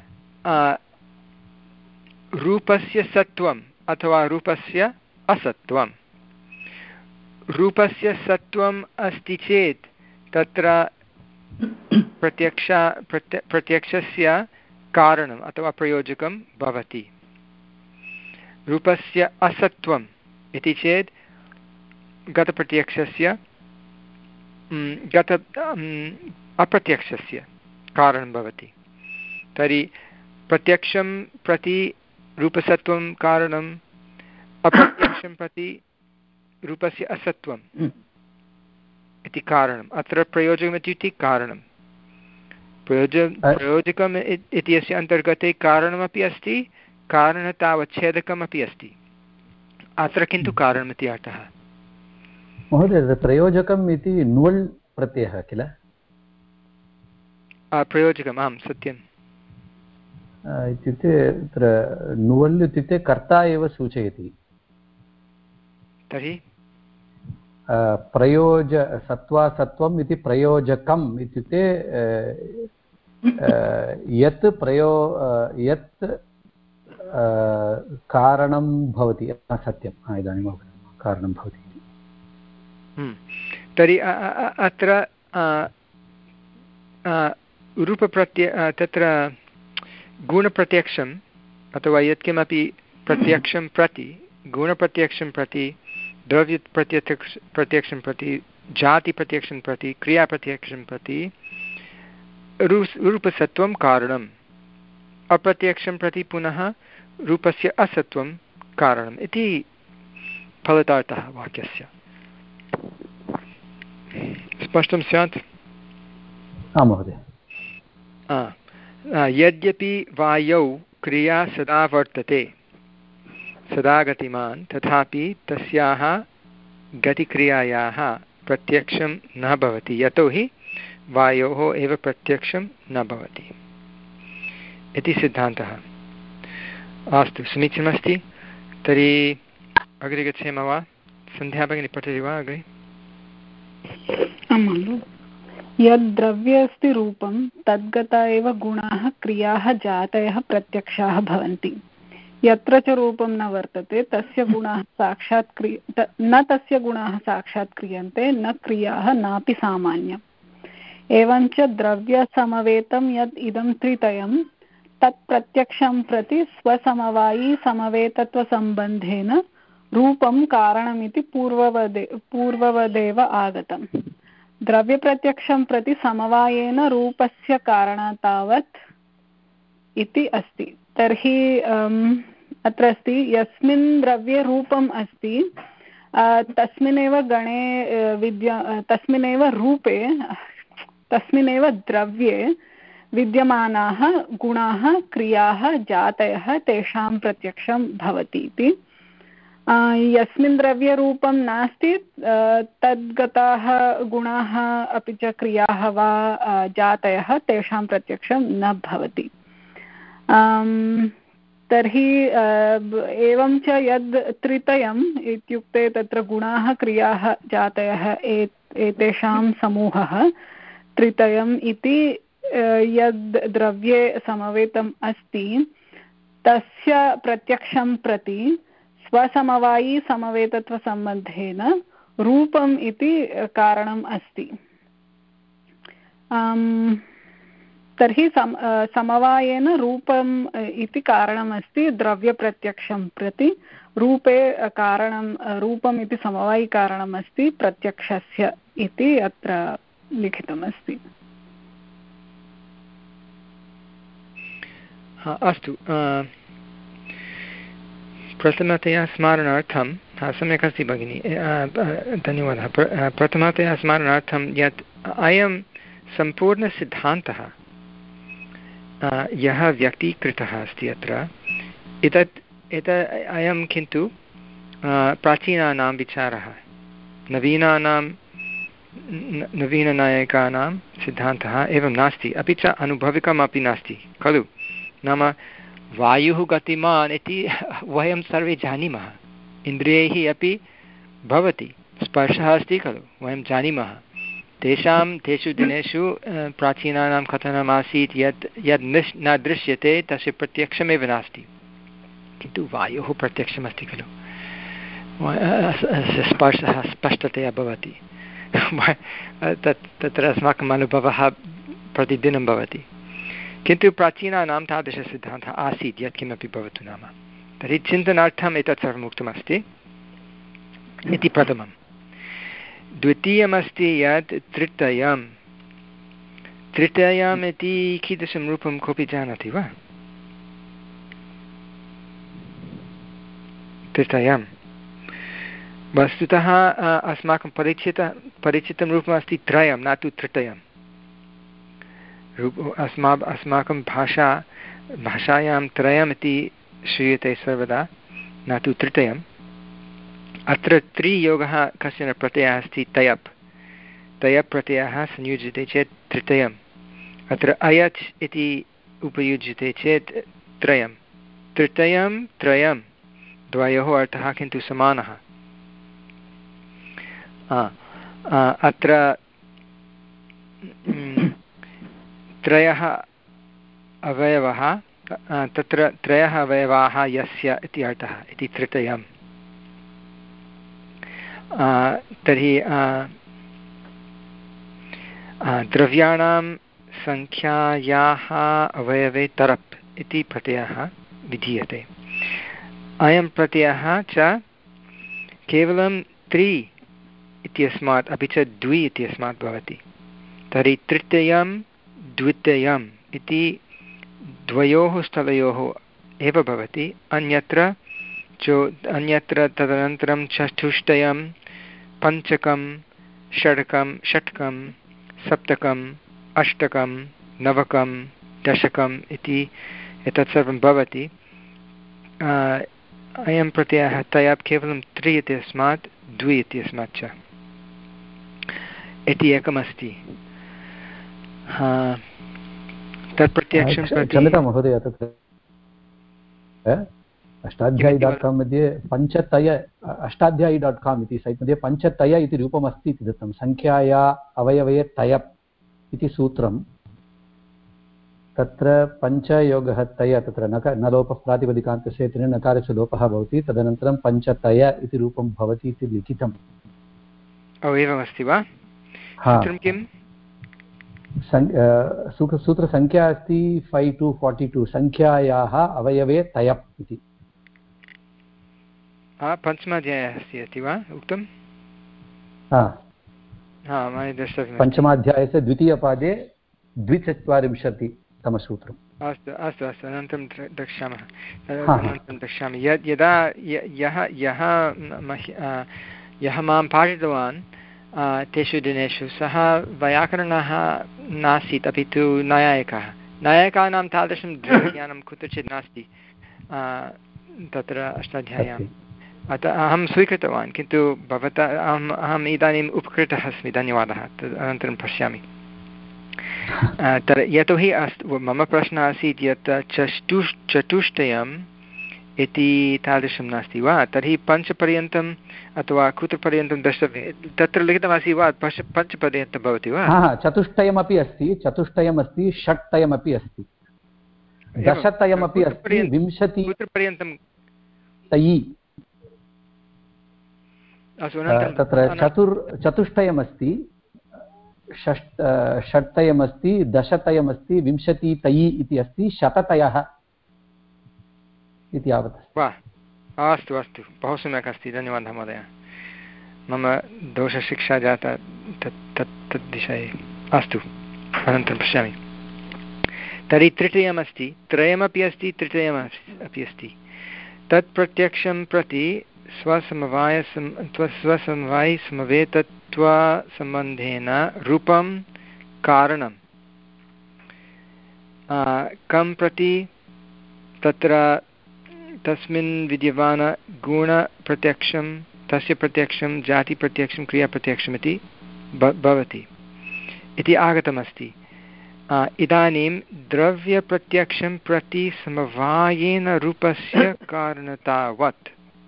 रूपस्य सत्त्वम् अथवा रूपस्य असत्त्वं। रूपस्य सत्त्वम् अस्ति चेत् तत्र प्रत्यक्ष प्रत्य प्रत्यक्षस्य कारणम् अथवा प्रयोजकं भवति। रूपस्य असत्त्वम् इति चेत् गतप्रत्यक्षस्य गत अप्रत्यक्षस्य कारणं भवति। तर्हि प्रत्यक्षं प्रति रूपसत्त्वं कारणम्, अप्रत्यक्षं प्रति रूपस्य असत्त्वम् इति कारणम्। अत्र प्रयोजकम् इत्युक्ते कारणं। प्रयोज प्रयोजकम् इत्यस्य अन्तर्गते कारणमपि अस्ति, कारणतावच्छेदकमपि अस्ति। अत्र किन्तु कारणमिति अर्थः। महोदय, प्रयोजकम् इति नुवल् प्रत्ययः किल? प्रयोजकम्, आं सत्यम्। इत्युक्ते तत्र नुवल् इत्युक्ते कर्ता एव सूचयति। तर्हि प्रयोज सत्त्वा सत्त्वम् इति प्रयोजकम् इत्युक्ते यत् प्रयो यत् कारणं भवति। सत्यम्, इदानीम् अवगतं, कारणं भवति। तर्हि अत्र रूपप्रत्यय तत्र गुणप्रत्यक्षम् अथवा यत्किमपि प्रत्यक्षं प्रति, गुणप्रत्यक्षं प्रति, द्रव्यप्रत्यक्ष प्रत्यक्षं प्रति, जातिप्रत्यक्षं प्रति, क्रियाप्रत्यक्षं प्रति रू रूपसत्त्वं कारणम्, अप्रत्यक्षं प्रति पुनः रूपस्य असत्त्वं कारणम् इति फलितार्थः वाक्यस्य। स्पष्टं स्यात्? आं महोदय। यद्यपि वायौ क्रिया सदा वर्तते, सदा गतिमान्, तथापि तस्याः गतिक्रियायाः प्रत्यक्षं न भवति, यतोहि वायोः एव प्रत्यक्षं न भवति इति सिद्धान्तः। अस्तु, समीचीनमस्ति। तर्हि अग्रे गच्छेम वा? सन्ध्या भगिनी पठति वा अग्रे? यद्द्रव्ये अस्ति रूपं तद्गता एव गुणाः क्रियाः जातयः प्रत्यक्षाः भवन्ति। यत्र च रूपं न वर्तते तस्य गुणाः साक्षात् क्रिय न तस्य गुणाः साक्षात् क्रियन्ते, न क्रियाः नापि सामान्यम्। एवञ्च द्रव्यसमवेतं यद् इदं त्रितयं तत् प्रत्यक्षं प्रति स्वसमवायी समवेतत्वसम्बन्धेन रूपं कारणमिति पूर्ववदे पूर्ववदेव आगतम्। द्रव्यप्रत्यक्षं प्रति समवायेन रूपस्य कारणातावत् इति अस्ति। तर्हि अत्र अस्ति यस्मिन् द्रव्ये रूपम् अस्ति तस्मिन्नेव गणे विद्या तस्मिन्नेव रूपे तस्मिन्नेव द्रव्ये विद्यमानाः गुणाः क्रियाः जातयः तेषां प्रत्यक्षं भवति इति। यस्मिन् द्रव्ये रूपं नास्ति तद्गताः गुणाः अपि च क्रियाः वा जातयः तेषां प्रत्यक्षं न भवति। तर्हि एवं च यद् त्रितयम् इत्युक्ते तत्र गुणाः क्रियाः जातयः एतेषां समूहः त्रितयम् इति यद् द्रव्ये समवेतम् अस्ति तस्य प्रत्यक्षं प्रति स्वसमवायी समवेतत्वसम्बन्धेन रूपम् इति कारणम् अस्ति। तर्हि सम समवायेन रूपम् इति कारणमस्ति, द्रव्यप्रत्यक्षं प्रति रूपे कारणं रूपम् इति समवायिकारणमस्ति प्रत्यक्षस्य इति अत्र लिखितमस्ति। अस्तु, प्रथमतया स्मरणार्थं सम्यक् अस्ति भगिनि, धन्यवादः। प्रथमतया स्मरणार्थं यत् अयं सम्पूर्णसिद्धान्तः यः व्यक्तीकृतः अस्ति अत्र, एतत् एत अयं किन्तु प्राचीनानां विचारः, नवीनानां नवीननायकानां सिद्धान्तः एवं नास्ति, अपि च अनुभविकमपि नास्ति खलु। नाम वायुः गतिमान् इति वयं सर्वे जानीमः, इन्द्रियैः अपि भवति, स्पर्शः अस्ति खलु, वयं जानीमः। तेषां तेषु दिनेषु प्राचीनानां कथनमासीत् यत् यद् निश् न दृश्यते तस्य प्रत्यक्षमेव नास्ति, किन्तु वायुः प्रत्यक्षमस्ति खलु, स्पर्शः स्पष्टतया भवति। तत् तत्र अस्माकम् अनुभवः प्रतिदिनं भवति, किन्तु प्राचीनानां तादृशसिद्धान्तः आसीत् यत्किमपि भवतु नाम। तर्हि चिन्तनार्थम् एतत् सर्वम् उक्तमस्ति इति प्रथमं। द्वितीयमस्ति यत् तृतीयं तृतीयम् इति कीदृशं रूपं कोऽपि जानाति वा? तृतीयं वस्तुतः अस्माकं परिचित परिचितं रूपमस्ति त्रयं, न तु तृतीयं रूप। अस्मा अस्माकं भाषा भाषायां त्रयमिति श्रूयते सर्वदा, न तु तृतीयम्। अत्र त्रियोगः कश्चन प्रत्ययः अस्ति तयप्, तयप् प्रत्ययः संयुज्यते चेत् तृतीयम्। अत्र अयच् इति उपयुज्यते चेत् त्रयं। तृतीयं त्रयं द्वयोः अर्थः किन्तु समानः। अत्र त्रयः अवयवः, तत्र त्रयः अवयवाः यस्य इति अर्थः इति तृतीयम्। तर्हि द्रव्याणां सङ्ख्यायाः अवयवे तरप् इति प्रत्ययः विधीयते। अयं प्रत्ययः च केवलं त्रि इत्यस्मात् अपि च द्वि इत्यस्मात् भवति। तर्हि तृतीयं द्वितीयम् इति द्वयोः स्थलयोः एव भवति, अन्यत्र चो अन्यत्र तदनन्तरं चतुष्टयं पञ्चकं षड्कं षट्कं सप्तकम् अष्टकं नवकं दशकम् इति एतत् सर्वं भवति। अयं प्रत्ययः तया केवलं त्रि इत्यस्मात् द्वि इत्यस्मात् च इति एकमस्ति। तत् प्रत्यक्षं क्षम्यतां महोदय, तत्र अष्टाध्यायी डाट् काम् मध्ये पञ्चतय अष्टाध्यायी डाट् काम् इति सैट् मध्ये पञ्चतय इति रूपमस्ति इति दत्तं। सङ्ख्याया अवयवे तयप् इति सूत्रं, तत्र पञ्चयोगः तय, तत्र नक न लोपः प्रातिपदिकान्तस्य तेन नकारस्य लोपः भवति, तदनन्तरं पञ्चतय इति रूपं भवति इति लिखितम्। ओ एवमस्ति वा? सूत्रं किम्? सूत्रसङ्ख्या अस्ति फैव् टु फार्टि टु, सङ्ख्यायाः अवयवे तयप् इति। पञ्चमाध्यायः अस्ति इति वा उक्तं? पञ्चमाध्यायस्य द्वितीयपादे द्विचत्वारिंशतितमसूत्रम्। अस्तु अस्तु अस्तु, अनन्तरं द्रक्ष्यामः अनन्तरं द्रक्ष्यामि। यद् यदा यः यः यः मां पाठितवान् तेषु दिनेषु सः वैयाकरणः नासीत्, अपि तु न्यायिकः। न्यायिकानां तादृशं ज्ञानं कुत्रचित् नास्ति तत्र अष्टाध्याय्याम्, अतः अहं स्वीकृतवान्, किन्तु भवता अहम् अहम् इदानीम् उपकृतः अस्मि, धन्यवादः। तद् अनन्तरं पश्यामि। तर् यतोहि अस्तु, मम प्रश्नः आसीत् यत् चतुष् चतुष्टयं इति तादृशं नास्ति वा? तर्हि पञ्चपर्यन्तम् अथवा कुत्रपर्यन्तं द्रष्टव्यं तत्र लिखितमासीत् वा? पञ्च पञ्चपर्यन्तं भवति वा? चतुष्टयमपि अस्ति, चतुष्टयमस्ति, षट्टयमपि अस्ति, दशतयमपि अस्ति, विंशति कुत्रपर्यन्तं तयि तत्र चतुर् चतुष्टयमस्ति, षष्ट षट्तयमस्ति, दशतयमस्ति, विंशतितयि इति अस्ति, शततयः इति यावत्। वा अस्तु अस्तु, बहु सम्यक् अस्ति, धन्यवादः महोदय। मम दोषशिक्षा जाता तत् तत् तद्विषये। अस्तु, अनन्तरं पश्यामि। तर्हि तृतीयमस्ति, त्रयमपि अस्ति, तृतीयमपि अस्ति। तत् प्रत्यक्षं प्रति स्वसमवायसम स्वसमवायिसमवेतत्वसम्बन्धेन रूपं कारणं कं प्रति तत्र तस्मिन् विद्यमान गुणप्रत्यक्षं तस्य प्रत्यक्षं जातिप्रत्यक्षं क्रियाप्रत्यक्षमिति भवति इति आगतमस्ति। इदानीं द्रव्यप्रत्यक्षं प्रति समवायेन रूपस्य कारणतावत्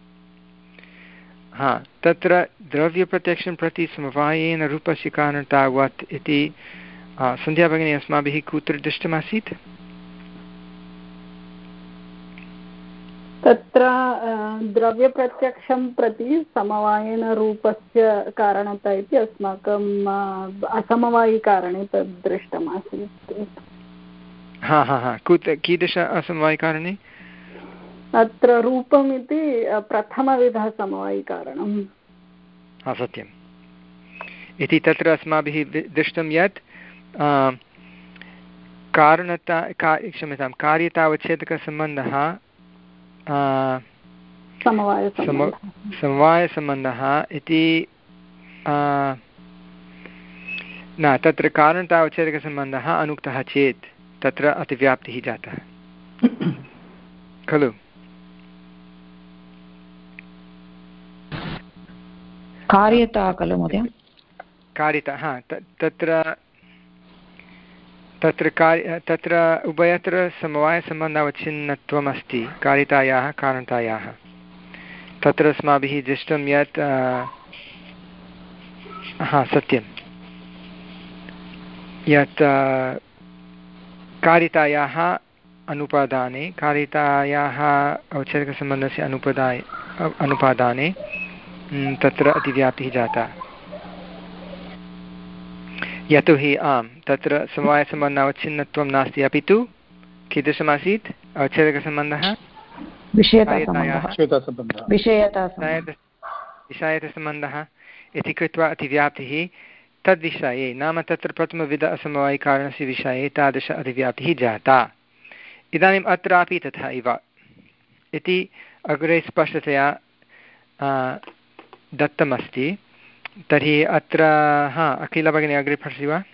हा तत्र द्रव्यप्रत्यक्षं प्रति समवायेन रूपस्य कारणतावत् इति सन्ध्या भगिनी अस्माभिः कुत्र दृष्टमासीत्? तत्र द्रव्यप्रत्यक्षं प्रति समवायेन रूपस्य कारणता इति अस्माकम् असमवायिकारणे तद् दृष्टमासीत्। हा हा हा कुत्र कीदृश असमवायिकारणे? अत्र रूपम् इति प्रथमविधः समवायिकारणं। हा सत्यम् इति तत्र अस्माभिः दृष्टं यत् कारणता क्षम्यतां कार्यतावच्छेदकसम्बन्धः समवायसम्बन्धः इति न तत्र कारणतावच्छेदकसम्बन्धः अनुक्तः चेत् तत्र अतिव्याप्तिः जातः खलु? कार्यता खलु महोदय? कार्यता हा तत्र तत्र कार्य तत्र उभयत्र समवायसम्बन्धावच्छिन्नत्वम् अस्ति कार्यतायाः कारणतायाः। तत्र अस्माभिः दृष्टं यत् हा सत्यं यत् कार्यतायाः अनुपादाने कार्यतायाः औच्छेदकसम्बन्धस्य अनुपदाय अनुपादाने तत्र अतिव्याप्तिः जाता। यतोहि आम् तत्र समवायसम्बन्धावच्छिन्नत्वं नास्ति अपि तु कीदृशमासीत् औच्छेदकसम्बन्धः विषयतसम्बन्धः इति कृत्वा अतिव्याप्तिः तद्विषये नाम तत्र प्रथमविध असमवायिकारणस्य विषये तादृश अतिव्याप्तिः जाता। इदानीम् अत्रापि तथा एव इति अग्रे स्पष्टतया दत्तमस्ति। तर्हि अत्र हा अखिला भगिनी अग्रे पठति वा?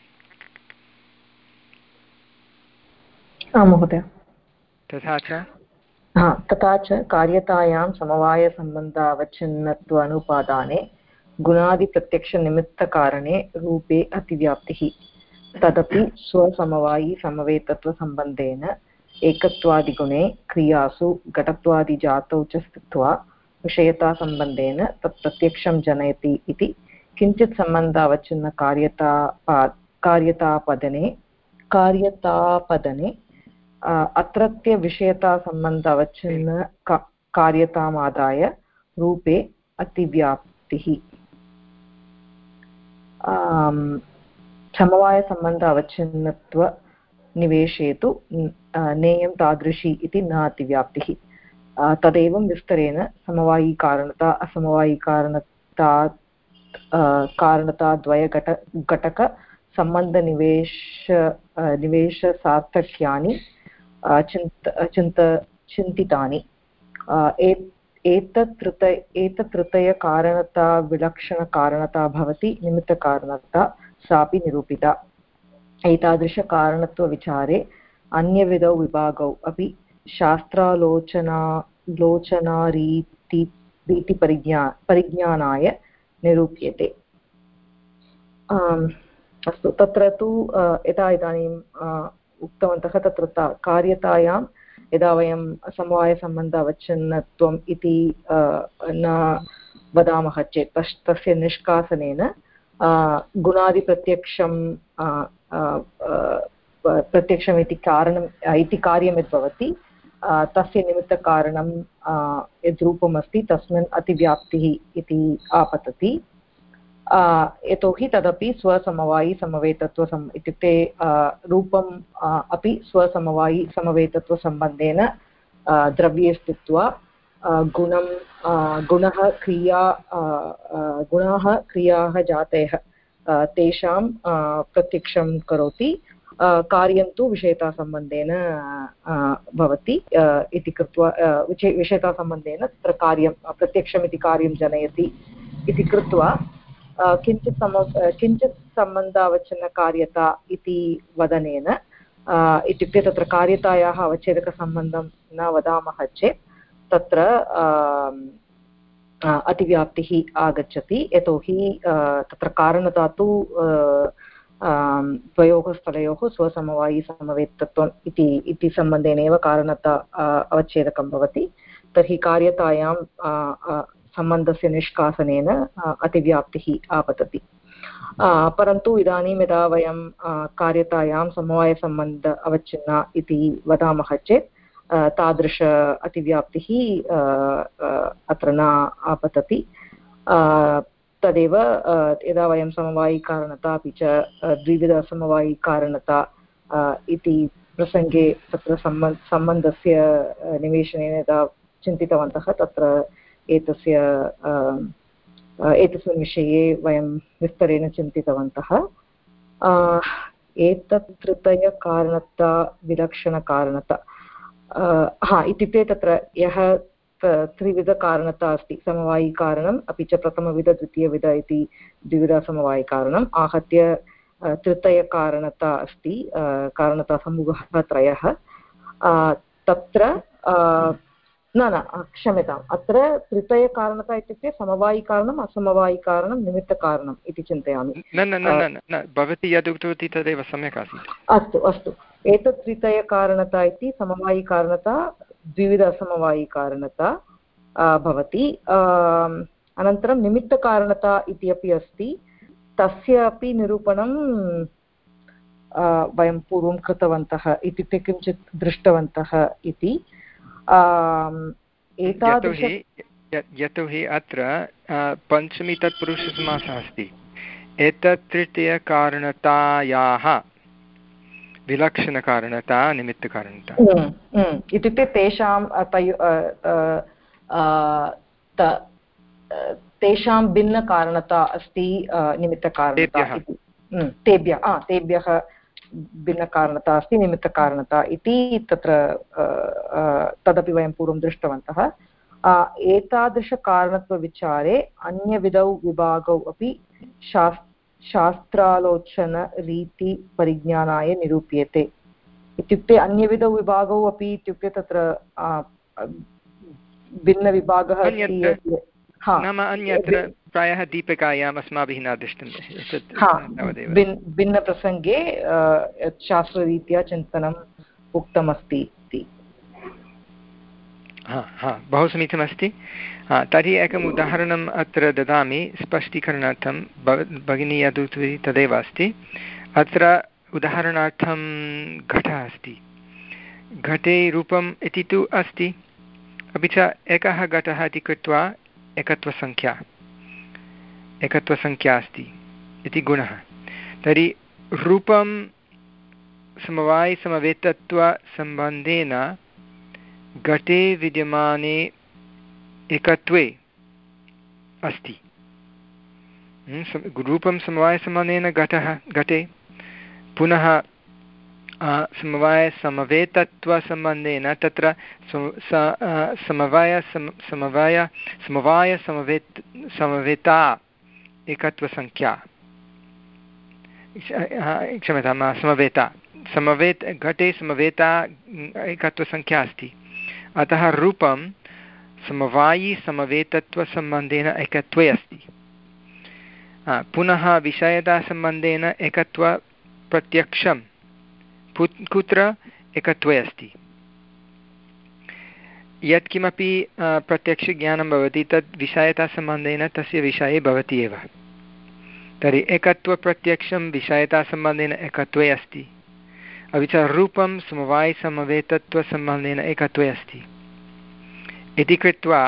आं महोदय। तथा च हा तथा च कार्यतायां समवायसम्बन्धावच्छिन्नत्व अनुपादाने गुणादिप्रत्यक्षनिमित्तकारणे रूपे अतिव्याप्तिः तदपि स्वसमवायि समवेतत्वसम्बन्धेन एकत्वादिगुणे क्रियासु घटत्वादिजातौ च स्थित्वा विषयतासम्बन्धेन तत् प्रत्यक्षं जनयति इति किञ्चित् सम्बन्धावच्छिन्नकार्यता कार्यतापदने कार्यतापदने अत्रत्य विषयतासम्बन्धावच्छिन्न कार्यतामादाय रूपे अतिव्याप्तिः समवायसम्बन्ध अवच्छिन्नत्व निवेशे तु नेयं तादृशी इति न अतिव्याप्तिः तदेवं विस्तरेण समवायिकारणता असमवायिकारणता कारणताद्वयघट घटकसम्बन्धनिवेश निवेशसार्थक्यानि चिन्त चिन्त चिन्तितानि एतत् एतत्तृतीयकारणता विलक्षणकारणता भवति निमित्तकारणता सापि निरूपिता। एतादृशकारणत्वविचारे अन्यविधौ विभागौ अपि शास्त्रालोचना लोचनारीति रीतिपरिज्ञा परिज्ञानाय निरूप्यते। अस्तु तत्र तु यथा इदानीम् उक्तवन्तः तत्र कार्यतायां यदा वयं समवायसम्बन्ध अवच्छिन्नत्वम् इति न वदामः चेत् तस् तस्य निष्कासनेन गुणादिप्रत्यक्षं प्रत्यक्षम् इति कारणम् इति कार्यं यद् भवति तस्य निमित्तकारणं यद् रूपमस्ति तस्मिन् अतिव्याप्तिः इति आपतति। यतोहि तदपि स्वसमवायिसमवेतत्वसम् इत्युक्ते रूपम् अपि स्वसमवायिसमवेतत्वसम्बन्धेन द्रव्ये स्थित्वा गुणं गुणः क्रिया गुणाः क्रियाः जातयः तेषां प्रत्यक्षं करोति, कार्यं तु विषयतासम्बन्धेन भवति इति कृत्वा विषयतासम्बन्धेन तत्र कार्यं प्रत्यक्षमिति कार्यं जनयति इति कृत्वा किञ्चित् सम किञ्चित् सम्बन्धावच्छिन्नकार्यता इति वदनेन इत्युक्ते तत्र कार्यतायाः अवच्छेदकसम्बन्धं न वदामः चेत् तत्र अतिव्याप्तिः आगच्छति। यतोहि तत्र कारणता तु द्वयोः स्थलयोः स्वसमवायिसमवेतत्वम् इति इति सम्बन्धेन एव कारणता अवच्छेदकं भवति। तर्हि कार्यतायां सम्बन्धस्य निष्कासनेन अतिव्याप्तिः आपतति। परन्तु इदानीं यदा वयं कार्यतायां समवायसम्बन्ध अवच्छिन्ना इति वदामः चेत् तादृश अतिव्याप्तिः अत्र न आपतति। तदेव यदा वयं समवायिकारणता अपि च द्विविधसमवायिकारणता इति प्रसङ्गे तत्र सम्बन्ध सम्बन्धस्य निवेशनेन यदा चिन्तितवन्तः तत्र एतस्य एतस्मिन् विषये वयं विस्तरेण चिन्तितवन्तः। एतत् तृतीयकारणता विलक्षणकारणता हा इत्युक्ते तत्र यः त्रिविधकारणता अस्ति समवायिकारणम् अपि च प्रथमविध द्वितीयविध इति द्विविधसमवायिकारणम् आहत्य तृतीयकारणता अस्ति, कारणतासमूहः त्रयः। तत्र न न क्षम्यताम्, अत्र तृतीयकारणता इत्युक्ते समवायिकारणम् असमवायिकारणं निमित्तकारणम् इति चिन्तयामि। न न न न भवती यद् उक्तवती तदेव सम्यक् आसीत्। अस्तु अस्तु, एतत् तृतीयकारणता इति समवायिकारणता द्विविध असमवायिकारणता भवति। अनन्तरं निमित्तकारणता इति अपि अस्ति, तस्य अपि निरूपणं वयं पूर्वं कृतवन्तः, इत्युक्ते किञ्चित् दृष्टवन्तः इति। यतोहि अत्र पञ्चमी तत्पुरुषसमासः अस्ति। एतत् तृतीयकारणतायाः विलक्षणकारणता निमित्तकारणता इत्युक्ते तेषां तेषां भिन्नकारणता अस्ति निमित्तकारणता इति। तेभ्यः तेभ्यः भिन्नकारणता अस्ति निमित्तकारणता इति तत्र तदपि वयं पूर्वं दृष्टवन्तः। एतादृशकारणत्वविचारे अन्यविधौ विभागौ अपि शास् शास्त्रालोचनरीतिपरिज्ञानाय निरूप्यते। इत्युक्ते अन्यविधौ विभागौ अपि इत्युक्ते तत्र भिन्नविभागः नाम अन्यत्र प्रायः दीपिकायाम् अस्माभिः न दृष्टं भिन्नप्रसङ्गे शास्त्ररीत्या चिन्तनम् उक्तमस्ति इति। हा हा बहु समीचीनमस्ति। हा तर्हि एकम् उदाहरणम् अत्र ददामि स्पष्टीकरणार्थं। भगिनी यद् उक्तवती तदेव अस्ति। अत्र उदाहरणार्थं घटः अस्ति। घटे रूपम् इति तु अस्ति, अपि च एकः घटः इति कृत्वा एकत्वसङ्ख्या एकत्वसङ्ख्या अस्ति इति गुणः। तर्हि रूपं समवायिसमवेतत्वसम्बन्धेन घटे विद्यमाने एकत्वे अस्ति। रूपं समवायसम्बन्धेन घटः घटे, पुनः समवायसमवेतत्वसम्बन्धेन तत्र समवाय समवाय समवायसमवेत समवेता एकत्वसङ्ख्या क्षम्यतां समवेता समवेत घटे समवेता एकत्वसङ्ख्या अस्ति। अतः रूपं समवायिसमवेतत्वसम्बन्धेन एकत्वे अस्ति। पुनः विषयतासम्बन्धेन एकत्वप्रत्यक्षं कुत्र एकत्वे अस्ति। यत्किमपि प्रत्यक्षज्ञानं भवति तद् विषयतासम्बन्धेन तस्य विषये भवति एव। तर्हि एकत्वप्रत्यक्षं विषयतासम्बन्धेन एकत्वे अस्ति, अपि च रूपं समवायसमवेतत्वसम्बन्धेन एकत्वे अस्ति इति कृत्वा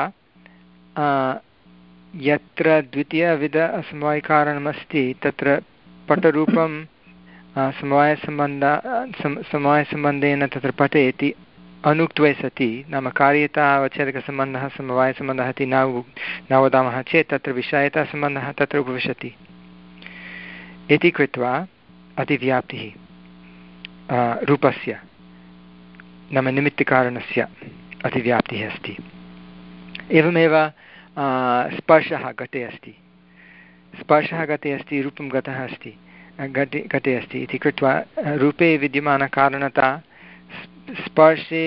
यत्र द्वितीयविध असमवायिकारणमस्ति तत्र पटरूपं समवायसम्बन्ध समवायसम्बन्धेन तत्र पटे इति अनुक्त्वे सति, नाम कार्यता अवच्छेदकसम्बन्धः समवायसम्बन्धः इति न न वदामः चेत् तत्र विषयतासम्बन्धः तत्र उपविशति इति कृत्वा अतिव्याप्तिः रूपस्य नाम निमित्तकारणस्य अतिव्याप्तिः अस्ति। एवमेव स्पर्शः घटे अस्ति, स्पर्शः घटे अस्ति, रूपं घटः अस्ति घटे घटे अस्ति इति कृत्वा रूपे विद्यमानकारणता स्पर्शे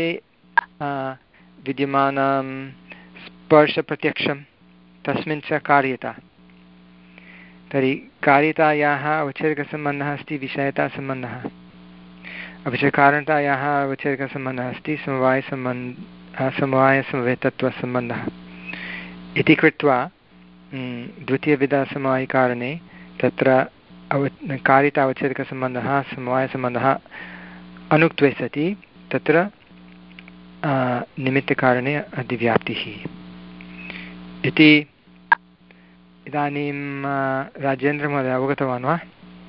विद्यमानं स्पर्शप्रत्यक्षं तस्मिन् च कार्यता। तर्हि कार्यतायाः अवच्छेदकसम्बन्धः अस्ति विषयतासम्बन्धः, अपि च कारणतायाः अवच्छेदकसम्बन्धः अस्ति समवायसम्बन्धः समवायसमवेतत्वसम्बन्धः इति कृत्वा द्वितीयविधसमवायिकारणे तत्र अव कारितावच्छेदकसम्बन्धः समवायसम्बन्धः अनुक्त्वे सति तत्र निमित्तकारणे अधिव्याप्तिः इति। इदानीं राजेन्द्रमहोदय अवगतवान् वा?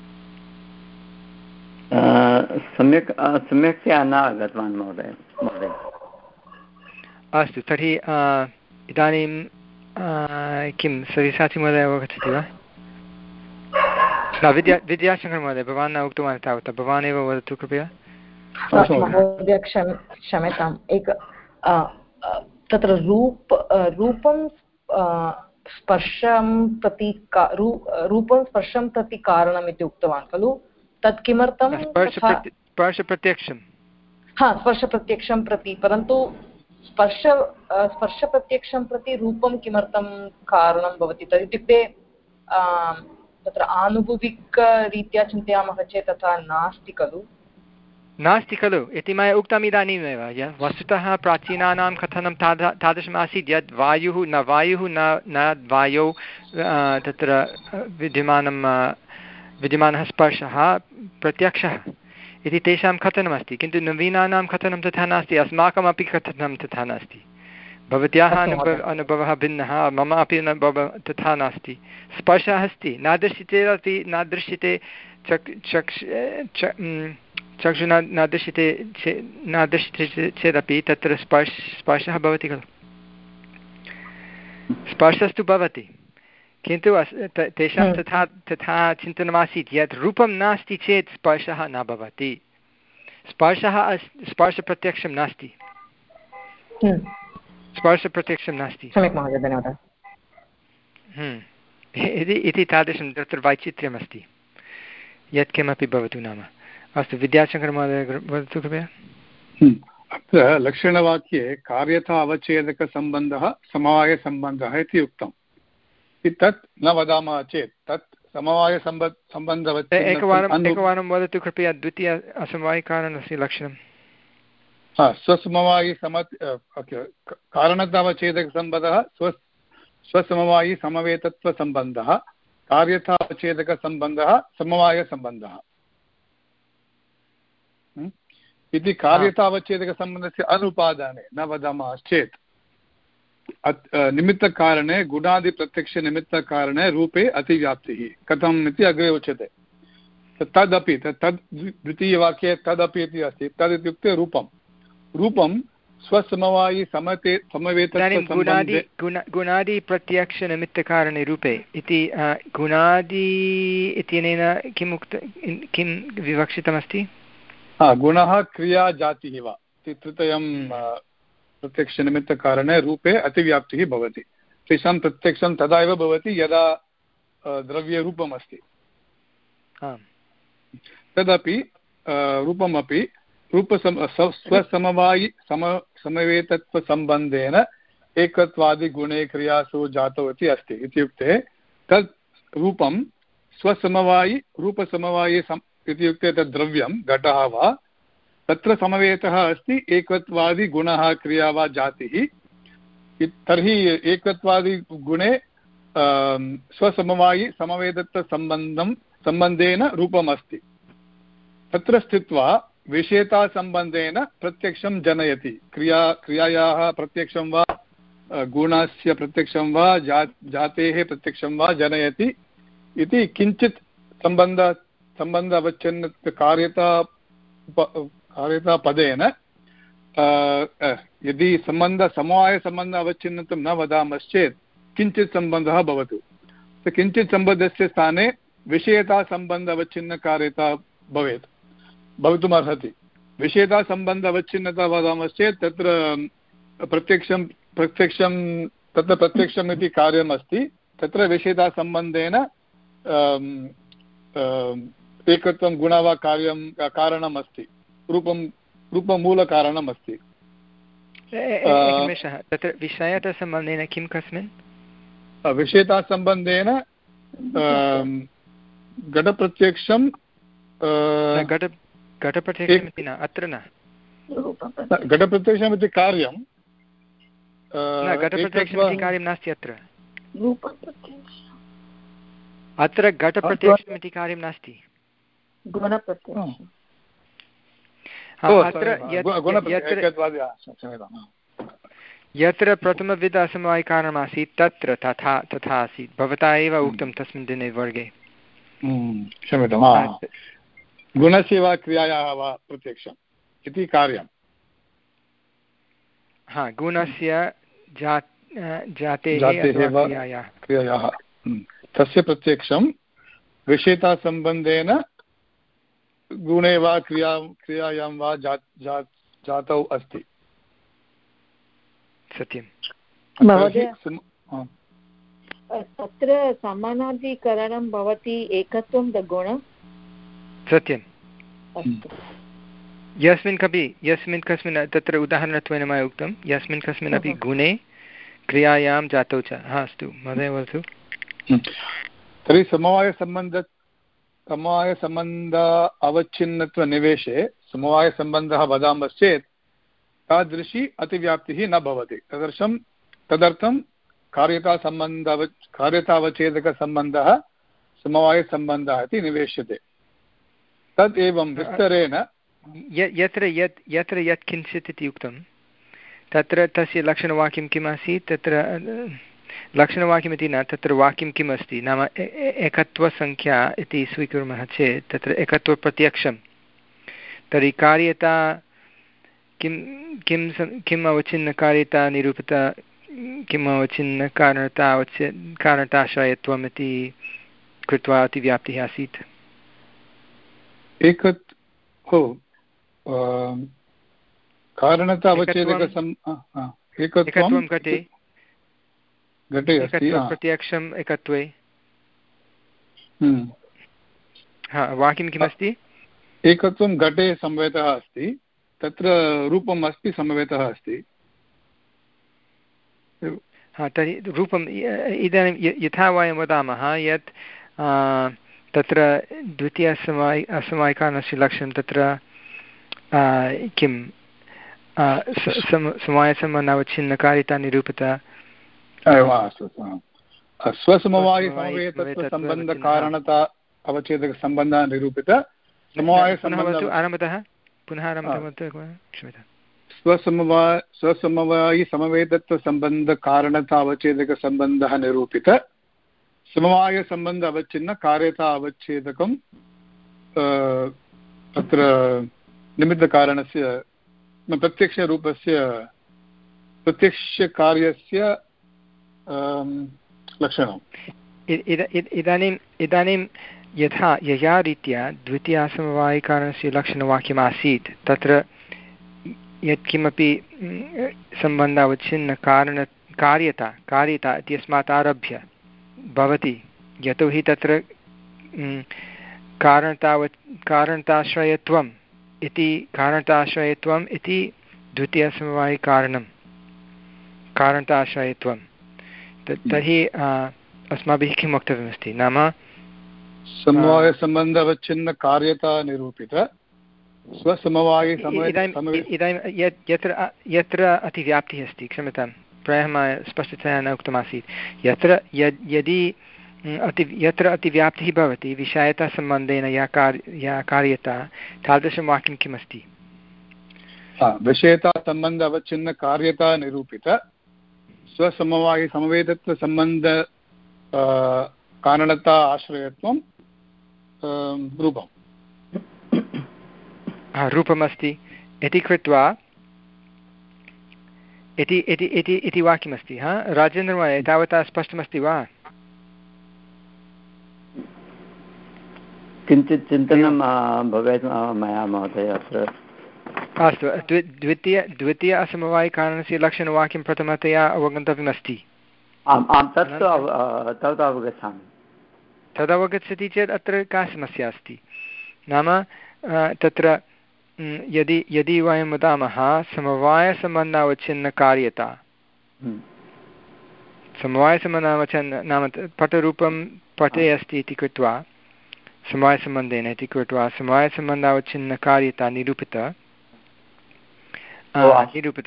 सम्यक् सम्यक्तया न आगतवान् महोदय महोदय अस्तु, तर्हि इदानीं किं सरिसाचिमहोदय अवगच्छति वा? न, विद्या विद्याशङ्करमहोदय भवान् न उक्तवान् तावत्, भवान् एव वदतु कृपया। महोदय क्षम क्षम्यताम् एक तत्र रूप रूपं स्पर्शं प्रति रूपं स्पर्शं प्रति कारणम् इति उक्तवान् खलु, तत् किमर्थं? स्पर्शप्रत्यक्षं, हा स्पर्शप्रत्यक्षं प्रति, परन्तु स्पर्श स्पर्शप्रत्यक्षं प्रति रूपं किमर्थं कारणं भवति तत् इत्युक्ते तत्र आनुभुविकरीत्या चिन्तयामः चेत् तथा नास्ति खलु नास्ति खलु इति मया उक्तम् इदानीमेव। वस्तुतः प्राचीनानां कथनं ताद तादृशम् आसीत् यद् वायुः न वायुः न न वायौ तत्र विद्यमानं विद्यमानः स्पर्शः प्रत्यक्षः इति तेषां कथनमस्ति, किन्तु नवीनानां कथनं तथा नास्ति, अस्माकमपि कथनं तथा नास्ति। भवत्याः अनुभव अनुभवः भिन्नः, मम अपि अनुभवः तथा नास्ति। स्पर्शः अस्ति, न दृश्यते अपि न दृश्यते चक् चक्ष चक्षुना न दृश्यते चेत् न दृश्यते चेदपि तत्र स्पर्श स्पर्शः भवति खलु, स्पर्शस्तु भवति, किन्तु तेषां तथा तथा चिन्तनमासीत् यत् रूपं नास्ति चेत् स्पर्शः न भवति, स्पर्शः स्पर्शप्रत्यक्षं नास्ति, स्पर्शप्रत्यक्षं नास्ति। सम्यक् महोदय, धन्यवादः। इति तादृशं तत्र वैचित्र्यमस्ति यत्किमपि भवतु नाम। अस्तु, विद्याशङ्करमहोदय वदतु कृपया। अत्र लक्षणवाक्ये कार्यता अवच्छेदकसम्बन्धः समवायसम्बन्धः इति उक्तम्। तत् न वदामः चेत् तत् समवायसम्बन्ध सम्बन्धवत् एकवारम् एकवारं वदतु कृपया द्वितीय असमवायिकारणस्य लक्षणं। स्वसमवायि सम कारणतावच्छेदकसम्बन्धः स्व स्वसमवायिसमवेतत्वसम्बन्धः, कार्यतावच्छेदकसम्बन्धः समवायसम्बन्धः इति। कार्यतावच्छेदकसम्बन्धस्य अनुपादाने न वदामः चेत् निमित्तकारणे गुणादिप्रत्यक्षनिमित्तकारणे रूपे अतिव्याप्तिः कथम् इति अग्रे उच्यते। तदपि तद् द्वितीयवाक्ये तदपि इति अस्ति। तद् इत्युक्ते रूपं रूपं स्वसमवायि समते समवेतत्वसम्बन्धे गुणादिप्रत्यक्षनिमित्तकारणे रूपे इति गुणादि इत्यनेन किम् उक्त किं विवक्षितमस्ति? गुणः क्रिया जातिः वा इति तृतीयं प्रत्यक्षनिमित्तकारणे रूपे अतिव्याप्तिः भवति। तेषां प्रत्यक्षं तदा एव भवति यदा द्रव्यरूपमस्ति। तदपि रूपमपि रूपसम स्वसमवायि सम समवेतत्वसम्बन्धेन एकत्वादिगुणे क्रियासु जातौ इति अस्ति। इत्युक्ते तत् रूपं स्वसमवायि रूपसमवायि इत्युक्ते तद् द्रव्यं घटः वा तत्र समवेतः अस्ति एकत्वादिगुणः क्रिया वा जातिः। तर्हि एकत्वादिगुणे स्वसमवायि समवेदत्वसम्बन्धं सम्बन्धेन रूपम् अस्ति। तत्र स्थित्वा विषयतासम्बन्धेन प्रत्यक्षं जनयति। क्रिया क्रियायाः प्रत्यक्षं वा गुणस्य प्रत्यक्षं वा जा जातेः प्रत्यक्षं वा जनयति इति किञ्चित् सम्बन्ध सम्बन्ध अवच्छिन्नकार्यता कार्यतापदेन यदि सम्बन्ध समवायसम्बन्ध अवच्छिन्नत्वं न वदामश्चेत् किञ्चित् सम्बन्धः भवतु। किञ्चित् सम्बन्धस्य स्थाने विषयतासम्बन्ध अवच्छिन्नकार्यता भवेत् भवितुमर्हति। विषयतासम्बन्ध अवच्छिन्नता वदामश्चेत् तत्र प्रत्यक्षं प्रत्यक्षं तत्र प्रत्यक्षम् इति कार्यम् अस्ति। तत्र विषयतासम्बन्धेन एकत्वं गुण वा कार्यं कारणम् अस्ति, रूपं रूपमूलकारणम् अस्ति। एकनिमेषः, तत्र विषयतासम्बन्धेन किं कस्मिन् विषयतासम्बन्धेन घटप्रत्यक्षं घट घटप्रत्यक्षमिति न, अत्र न घटप्रत्यक्षमिति कार्यं न, घटप्रत्यक्षमिति कार्यं नास्ति अत्र। अत्र घटप्रत्यक्षमिति कार्यं नास्ति। अत्र यत्र प्रथमविध असमवायिकारणमासीत् तत्र तथा तथा आसीत्, भवता एव उक्तं तस्मिन् दिने वर्गे। क्षम्यतां, गुणस्य वा क्रियायाः वा प्रत्यक्षम् इति कार्यं। हा, गुणस्य जातेः क्रियायाः तस्य प्रत्यक्षं विषयतासम्बन्धेन गुणे वा क्रिया क्रियायां वा जा, जा, जातौ अस्ति। सत्यं महोदय, तत्र समानाधिकरणं भवति एकत्वं गुण। सत्यं यस्मिन् कपि यस्मिन् कस्मिन् तत्र उदाहरणत्वेन मया उक्तं यस्मिन् कस्मिन् अपि गुणे क्रियायां जातौ च। हा, अस्तु महोदय वदतु। तर्हि समवायसम्बन्ध समवायसम्बन्ध अवच्छिन्नत्वनिवेशे समवायसम्बन्धः वदामश्चेत् तादृशी अतिव्याप्तिः न भवति। तदर्थं तदर्थं कार्यतासम्बन्ध कार्यतावच्छेदकसम्बन्धः समवायसम्बन्धः इति निवेश्यते। तद् एवं विस्तरेण यत्र यत् यत्र यत् किञ्चित् इति उक्तं तत्र तस्य लक्षणवाक्यं किम् आसीत्? तत्र लक्षणवाक्यमिति न, तत्र वाक्यं किम् अस्ति नाम एकत्वसङ्ख्या इति स्वीकुर्मः चेत् तत्र एकत्वप्रत्यक्षं, तर्हि कार्यता किं किं किम् अवच्छिन्नकार्यता निरूपिता, किम् अवच्छिन्नकारणता अवच्छ कारणताश्रयत्वम् इति कृत्वा अतिव्याप्तिः आसीत्। एकत् हो कारणता अवच्छेदकसम् एकत्वं घटे घटे अस्ति प्रत्यक्षम् एकत्वे। हा, वाक्यं किमस्ति? एकत्वं घटे समवेतः अस्ति, तत्र रूपम् अस्ति समवेतः अस्ति। हा, तर्हि रूपम् इदानीं यथा वयं वदामः यत् तत्र द्वितीयसमवाय असमवायिकारणस्य लक्षणं तत्र किं समवायसम्बन्धावच्छिन्नकारिता निरूपिता। स्वसमवायिसमवेतत्वसम्बन्धकारणता अवच्छेदकसम्बन्धः निरूपित समवायसम्बन्धः। आरम्भतः पुनः आरम्भं क्षम्यतां। स्वसमवाय स्वसमवायिसमवेतत्वसम्बन्धकारणता अवच्छेदकसम्बन्धः निरूपित समवायसम्बन्ध अवच्छिन्न कार्यता अवच्छेदकं तत्र निमित्तकारणस्य प्रत्यक्षरूपस्य प्रत्यक्षकार्यस्य लक्षणम्। इदानीम् इदानीं यथा यया रीत्या द्वितीयासमवायिकारणस्य लक्षणवाक्यमासीत् तत्र यत्किमपि सम्बन्धावच्छिन्नकारण कार्यता कार्यता इत्यस्मात् आरभ्य भवति, यतोहि तत्र कारणतावत् कारणताश्रयत्वम् इति कारणताश्रयत्वम् इति द्वितीयसमवायिकारणं कारणताश्रयत्वं। तर्हि अस्माभिः किं वक्तव्यमस्ति नाम समवायसम्बन्ध अवच्छिन्न कार्यता निरूपित स्वसमवाये इदानीं इदानीं यत्र यत्र अतिव्याप्तिः अस्ति, क्षम्यतां, प्रायः मया स्पष्टतया न उक्तमासीत्। यत्र यदि अति यत्र अतिव्याप्तिः भवति विषयतासम्बन्धेन या कार्य या कार्यता, तादृशं वाक्यं किमस्ति? विषयतासम्बन्ध अवच्छिन्न कार्यता निरूपित स्वसमवाये समवेतत्वसम्बन्ध कारणता आश्रयत्वं रूपम् रूपमस्ति इति कृत्वा इति इति इति इति वाक्यमस्ति। हा राजेन्द्रमहोदय, तावता स्पष्टमस्ति वा? किञ्चित् चिन्तनं भवेत् मया महोदय अत्र। अस्तु, द्वि द्वितीय द्वितीय असमवायिकारणस्य लक्षणवाक्यं प्रथमतया अवगन्तव्यमस्ति। आम् आं तत्तु तद् अवगच्छामि। तदवगच्छति चेत् अत्र का समस्या अस्ति? नाम तत्र यदि यदि वयं वदामः समवायसम्बन्धावच्छिन्नकार्यता, समवायसम्बन्धावच्छिन्न नाम पटरूपं पटे अस्ति इति कृत्वा समवायसम्बन्धेन इति कृत्वा समवायसम्बन्धावच्छिन्नकार्यता निरूपित निरूपित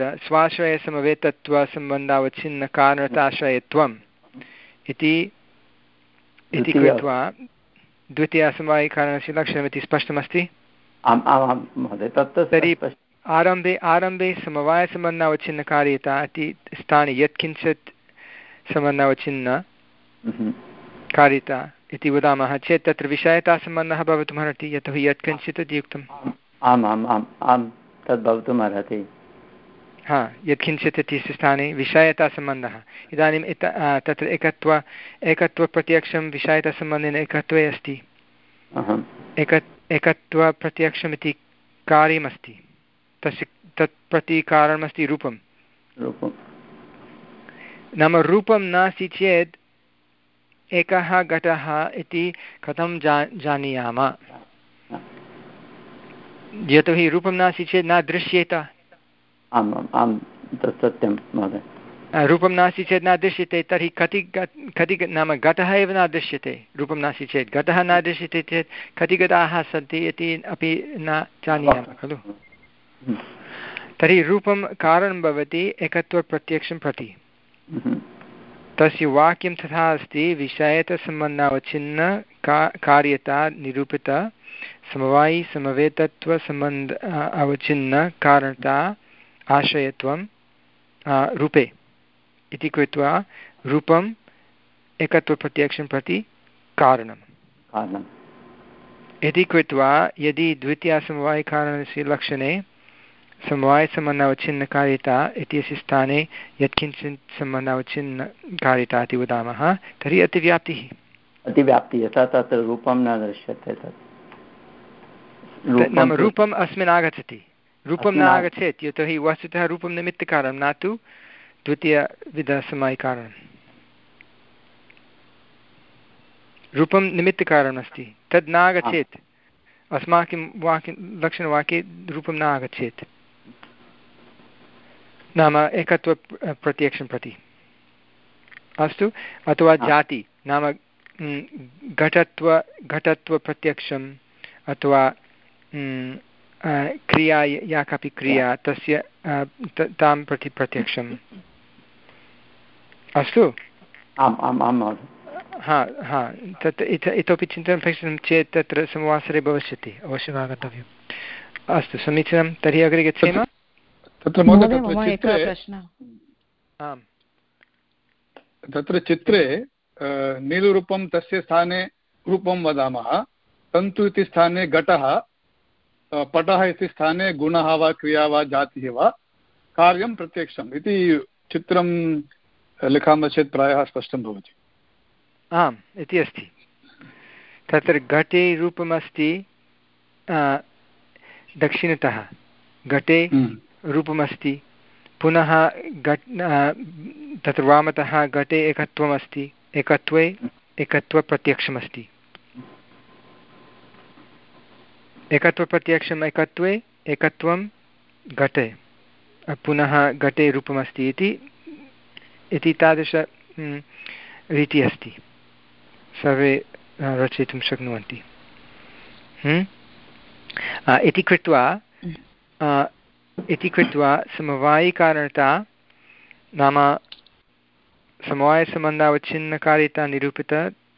स्वाश्रयसमवेतत्वसम्बन्धावच्छिन्नकारणताश्रयत्वम् इति इति कृत्वा द्वितीयासमवायिकारणस्य लक्षणमिति स्पष्टमस्ति। आम् आम् महोदय, तत् तर्हि आरम्भे आरम्भे समवायसम्बन्धावच्छिन्नकार्यता इति स्थाने यत्किञ्चित् सम्बन्धावच्छिन्न कार्यता इति वदामः चेत् तत्र विषयतासम्बन्धः भवितुमर्हति, यतोहि यत्किञ्चित् इति उक्तम्। आम् आम् आम् आम् तद् भवितुमर्हति। हा, यत्किञ्चित् इत्यस्य स्थाने विषयतासम्बन्धः। इदानीम् इत तत्र एकत्व एकत्वप्रत्यक्षं विषयतासम्बन्धेन एकत्वे अस्ति। एक एकत्वप्रत्यक्षमिति कार्यमस्ति, तस्य तत् प्रति कारणमस्ति रूपं। नाम रूपं नास्ति चेत् एकः घटः इति कथं जा जानीयाम? यतोहि रूपं नास्ति चेत् न दृश्येत। आम् आम् आं तत् सत्यं महोदय। रूपं नास्ति चेत् न दृश्यते, तर्हि कति कति नाम घटः एव न दृश्यते। रूपं नास्ति चेत् घटः न दृश्यते चेत् कति घटाः सन्ति इति अपि न जानीयामः खलु। तर्हि रूपं कारणं भवति एकत्वप्रत्यक्षं प्रति। तस्य वाक्यं तथा अस्ति, विषयतसम्बन्धावच्छिन्न का कार्यता निरूपित समवायि समवेतत्वसम्बन्ध अवच्छिन्न कारणता आश्रयत्वं रूपे इति कृत्वा रूपम् एकत्वप्रत्यक्षं प्रति कारणम् इति कृत्वा यदि द्वितीयासमवायिकारणस्य लक्षणे समवायसम्बन्धावच्छिन्नकार्यता इत्यस्य स्थाने यत्किञ्चित् सम्बन्धावच्छिन्नकार्यता इति वदामः, तर्हि अतिव्याप्तिः अतिव्याप्तिः यथा तत्र रूपं न दृश्यते। तत् नाम रूपम् अस्मिन् आगच्छति, रूपं न आगच्छेत्, यतोहि वस्तुतः रूपं निमित्तकारणं न तु द्वितीयविधसमवायिकारणं। रूपं निमित्तकारणमस्ति, तद् न आगच्छेत्। अस्माकं वाक्य लक्षणवाक्ये रूपं न आगच्छेत्, नाम एकत्वप्रत्यक्षं प्रति। अस्तु, अथवा जाति नाम घटत्व घटत्वप्रत्यक्षम् अथवा क्रिया या कापि क्रिया तस्य तां प्रति प्रत्यक्षम्। अस्तु, आम् आम् आम् महोदय। हा हा तत् इत इतोपि चिन्तनं अपेक्षितं चेत् तत्र समवासरे भविष्यति, अवश्यम् आगन्तव्यम्। अस्तु, समीचीनं। तर्हि अग्रे गच्छेम। तत्र आम् तत्र चित्रे नीलरूपं तस्य स्थाने रूपं वदामः, तन्तु इति स्थाने घटः, पटः इति स्थाने गुणः वा क्रिया वा जातिः वा कार्यं प्रत्यक्षम् इति चित्रं लिखामः चेत् प्रायः स्पष्टं भवति। आम् इति अस्ति। तत्र घटे रूपमस्ति, दक्षिणतः घटे रूपमस्ति, पुनः घट् तत्र वामतः घटे एकत्वमस्ति, एकत्वे एकत्वप्रत्यक्षमस्ति। एकत्वप्रत्यक्षम् एकत्वे एकत्वं घटे, पुनः घटे रूपमस्ति इति इति तादृश रीतिः अस्ति। सर्वे रचयितुं शक्नुवन्ति। इति कृत्वा इति कृत्वा समवायिकारणता नाम समवायसम्बन्धावच्छिन्नकारिता निरूपित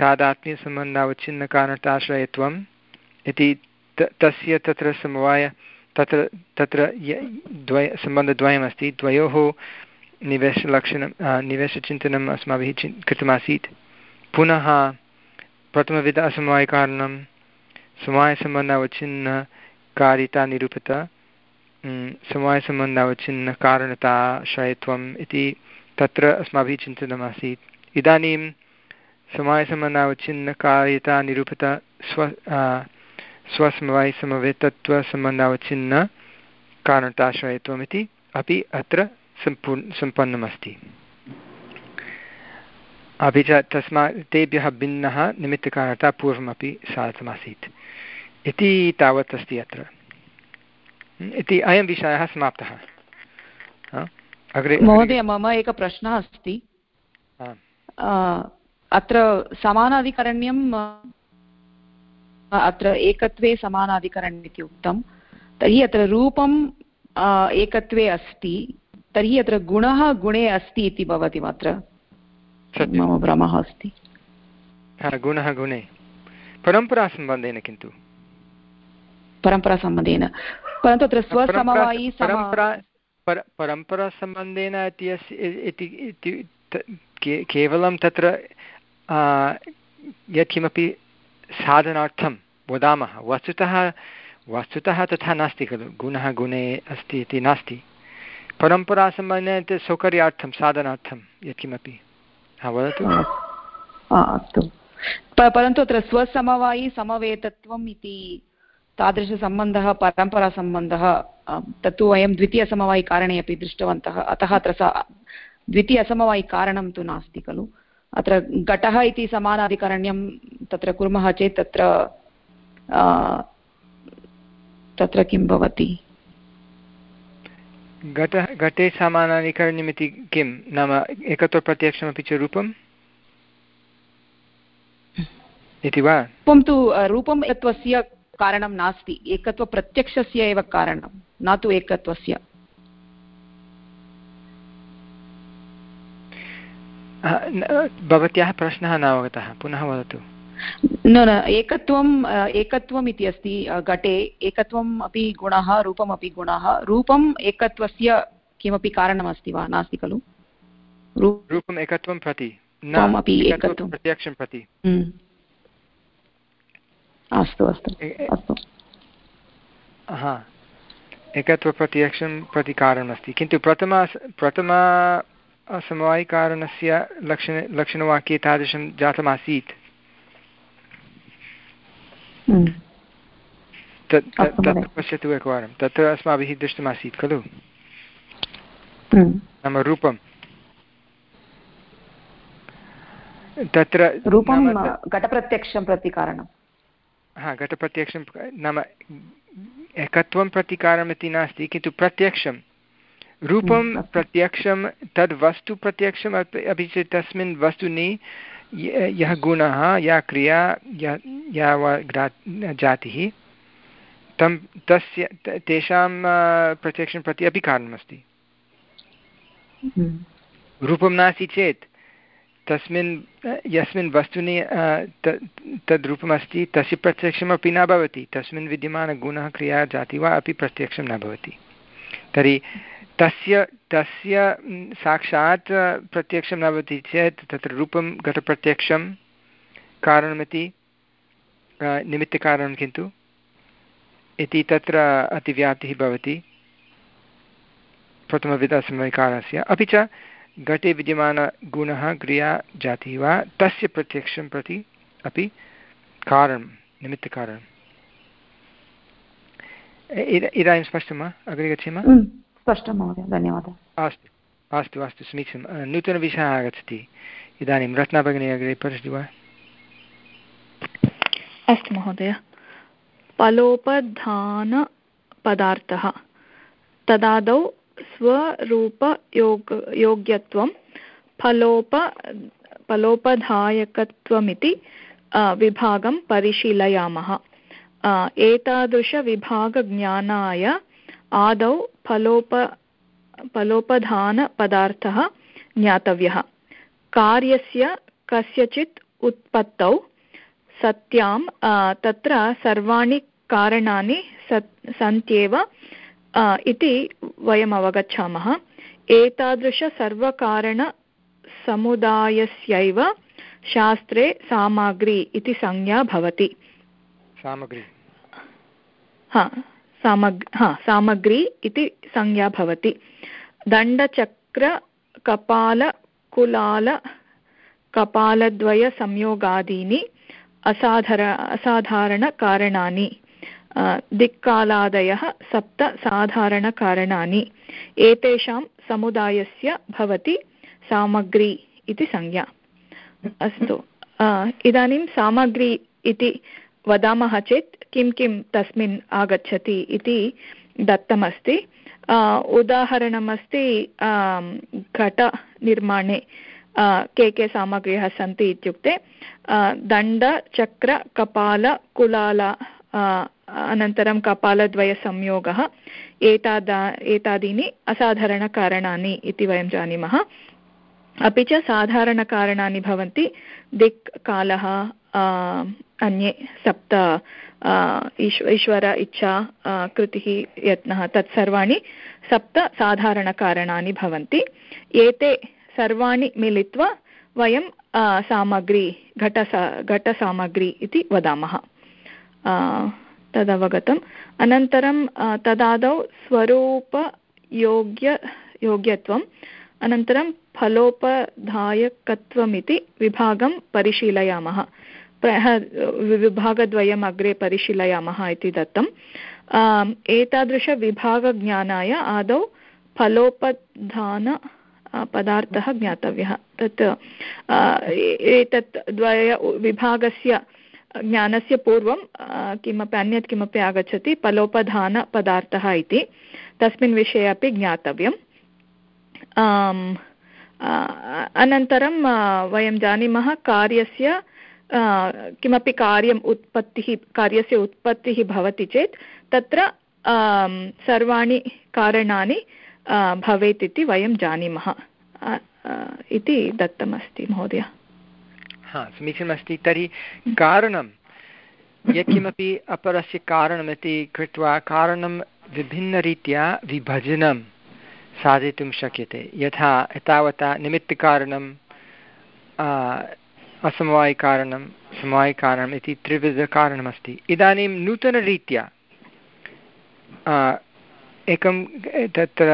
तादात्म्यसम्बन्धावच्छिन्नकारणताश्रयत्वम् इति तस्य तत्र समवाय तत्र तत्र द्वय सम्बन्धद्वयमस्ति द्वयोः निवेशलक्षणं निवेशचिन्तनम् अस्माभिः चिन् कृतमासीत् पुनः प्रथमविध असमवायिकारणं समवायसम्बन्धावच्छिन्नकारिता निरूपित समवायसम्बन्धावच्छिन्नकारणताश्रयत्वम् इति तत्र अस्माभिः चिन्तितमासीत् इदानीं समवायसम्बन्धावच्छिन्नकारिता निरूपित स्व स्वसमवायसमवेतत्वसम्बन्धावच्छिन्नकारणताश्रयत्वम् इति अपि अत्र सम्पूर् सम्पन्नमस्ति अपि च तस्मात् तेभ्यः भिन्नः निमित्तकारणता पूर्वमपि साधितमासीत् इति तावत् अस्ति अत्र इति अयं विषयः समाप्तः अग्रे महोदय मम एकः प्रश्नः अस्ति अत्र समानाधिकरण्यं अत्र एकत्वे समानाधिकरण्यम् इति उक्तं तर्हि अत्र रूपम् एकत्वे अस्ति तर्हि अत्र गुणः गुणे अस्ति इति भवति अत्र मम भ्रमः अस्ति गुणः गुणे परम्परासम्बन्धेन किन्तु परम्परासम्बन्धेन परन्तु अत्र स्वसमवायी परम्परासम्बन्धेन इति केवलं तत्र यत्किमपि साधनार्थं वदामः वस्तुतः वस्तुतः तथा नास्ति खलु गुणः गुणे अस्ति इति नास्ति परम्परासम्बन्धेन सौकर्यार्थं साधनार्थं यत्किमपि हा वदतु अस्तु परन्तु अत्र स्वसमवायी समवेतत्वम् इति तादृशसम्बन्धः परम्परासम्बन्धः तत्तु वयं द्वितीयसमवायिकारणे अपि दृष्टवन्तः अतः अत्र स द्वितीयसमवायिकारणं तु नास्ति खलु अत्र घटः इति समानाधिकरण्यं तत्र कुर्मः चेत् तत्र तत्र किं भवति घटः घटे समानाधिकरण्यमिति किं नाम एकत्वप्रत्यक्षमपि च रूपम् इति वा रूपं तु रूपम् एकत्वस्य कारणं नास्ति एकत्वप्रत्यक्षस्य एव कारणं न तु एकत्वस्य भवत्याः प्रश्नः न अवगतः पुनः वदतु न न एकत्वम् एकत्वम् इति अस्ति घटे एकत्वम् अपि गुणः रूपमपि गुणः रूपम् एकत्वस्य किमपि कारणमस्ति वा नास्ति खलु रूपम् एकत्वं प्रति न एकत्वं प्रत्यक्षं प्रति अस्तु अस्तु अस्तु हा एकत्वप्रत्यक्षं प्रति कारणमस्ति किन्तु प्रथमा प्रथमा समवायिकारणस्य लक्षण लक्षणवाक्ये तादृशं जातमासीत् तत्र पश्यतु एकवारं तत्र अस्माभिः दृष्टमासीत् खलु नाम रूपं तत्र रूपं घटप्रत्यक्षं प्रति कारणं हा घटप्रत्यक्षं नाम एकत्वं प्रतिकारम् इति नास्ति किन्तु प्रत्यक्षं रूपं प्रत्यक्षं तद् वस्तु प्रत्यक्षम् अपि च तस्मिन् वस्तुनि यः गुणः या क्रिया या वा जातिः तं तस्य तेषां प्रत्यक्षं प्रति अपि कारणमस्ति रूपं नास्ति चेत् तस्मिन् यस्मिन् वस्तुनि तद् रूपमस्ति तस्य प्रत्यक्षमपि न भवति तस्मिन् विद्यमानगुणः क्रिया जाति वा अपि प्रत्यक्षं न भवति तर्हि तस्य तस्य साक्षात् प्रत्यक्षं न भवति चेत् तत्र रूपं घटप्रत्यक्षं कारणमिति निमित्तकारणं किन्तु इति तत्र अतिव्याप्तिः भवति प्रथमविधसमवायिकारस्य अपि च घटे विद्यमानगुणः क्रिया जातिः वा तस्य प्रत्यक्षं प्रति अपि कारणं निमित्तकारणम् इदानीं स्पष्टं वा अग्रे गच्छेम स्पष्टं महोदय धन्यवादः अस्तु अस्तु अस्तु समीचीनं नूतनविषयः आगच्छति इदानीं रत्ना भगिनी अग्रे पठति वा अस्तु महोदय फलोपधानपदार्थः तदादौ स्वरूपयोग योग्यत्वं फलोप फलोपधायकत्वमिति विभागं परिशीलयामः एतादृशविभागज्ञानाय आदौ फलोप फलोपधानपदार्थः ज्ञातव्यः। कार्यस्य कस्यचित् उत्पत्तौ सत्यां तत्र सर्वाणि कारणानि सन्त्येव इति वयम् अवगच्छामः। एतादृशसर्वकारणसमुदायस्यैव शास्त्रे सामग्री इति संज्ञा भवति। सामग्री हा सामग् हा सामग्री इति संज्ञा भवति। दण्डचक्रकपालकुलाल कपालद्वयसंयोगादीनि असाधार असाधारणकारणानि दिक्कालादयः सप्त साधारणकारणानि एतेषां समुदायस्य भवति सामग्री इति संज्ञा। अस्तु, इदानीं सामग्री इति वदामः चेत् किं किं तस्मिन् आगच्छति इति दत्तमस्ति। उदाहरणमस्ति घटनिर्माणे के के सामग्र्यः सन्ति इत्युक्ते दण्ड चक्र कपाल कुलाल अनन्तरं कपालद्वयसंयोगः एतादा एतादीनि असाधारणकारणानि इति वयं जानीमः। अपि च साधारणकारणानि भवन्ति दिक् कालः अन्ये सप्त ईश्वर इच्छा कृतिः यत्नः तत्सर्वाणि सप्त साधारणकारणानि भवन्ति। एते सर्वाणि मिलित्वा वयं सामग्री घटसा घटसामग्री इति वदामः। तदवगतम्। अनन्तरं तदादौ स्वरूपयोग्य योग्यत्वम् अनन्तरं फलोपधायकत्वमिति विभागं परिशीलयामः। विभागद्वयम् अग्रे परिशीलयामः इति दत्तम्। एतादृशविभागज्ञानाय आदौ फलोपधान पदार्थः ज्ञातव्यः। तत् एतत् द्वय विभागस्य ज्ञानस्य पूर्वं किमपि अन्यत् किमपि आगच्छति फलोपधानपदार्थः इति, तस्मिन् विषये अपि ज्ञातव्यम्। अनन्तरं वयं जानीमः कार्यस्य किमपि कार्यम् उत्पत्तिः कार्यस्य उत्पत्तिः भवति चेत् तत्र सर्वाणि कारणानि भवेत् इति वयं जानीमः इति दत्तमस्ति महोदय। हा, समीचीनमस्ति। तर्हि कारणं यत्किमपि अपरस्य कारणमिति कृत्वा कारणं विभिन्नरीत्या विभजनं साधयितुं शक्यते। यथा एतावता निमित्तकारणं, असमवायिकारणं, समवायिकारणम् इति त्रिविधकारणमस्ति। इदानीं नूतनरीत्या एकं तत्र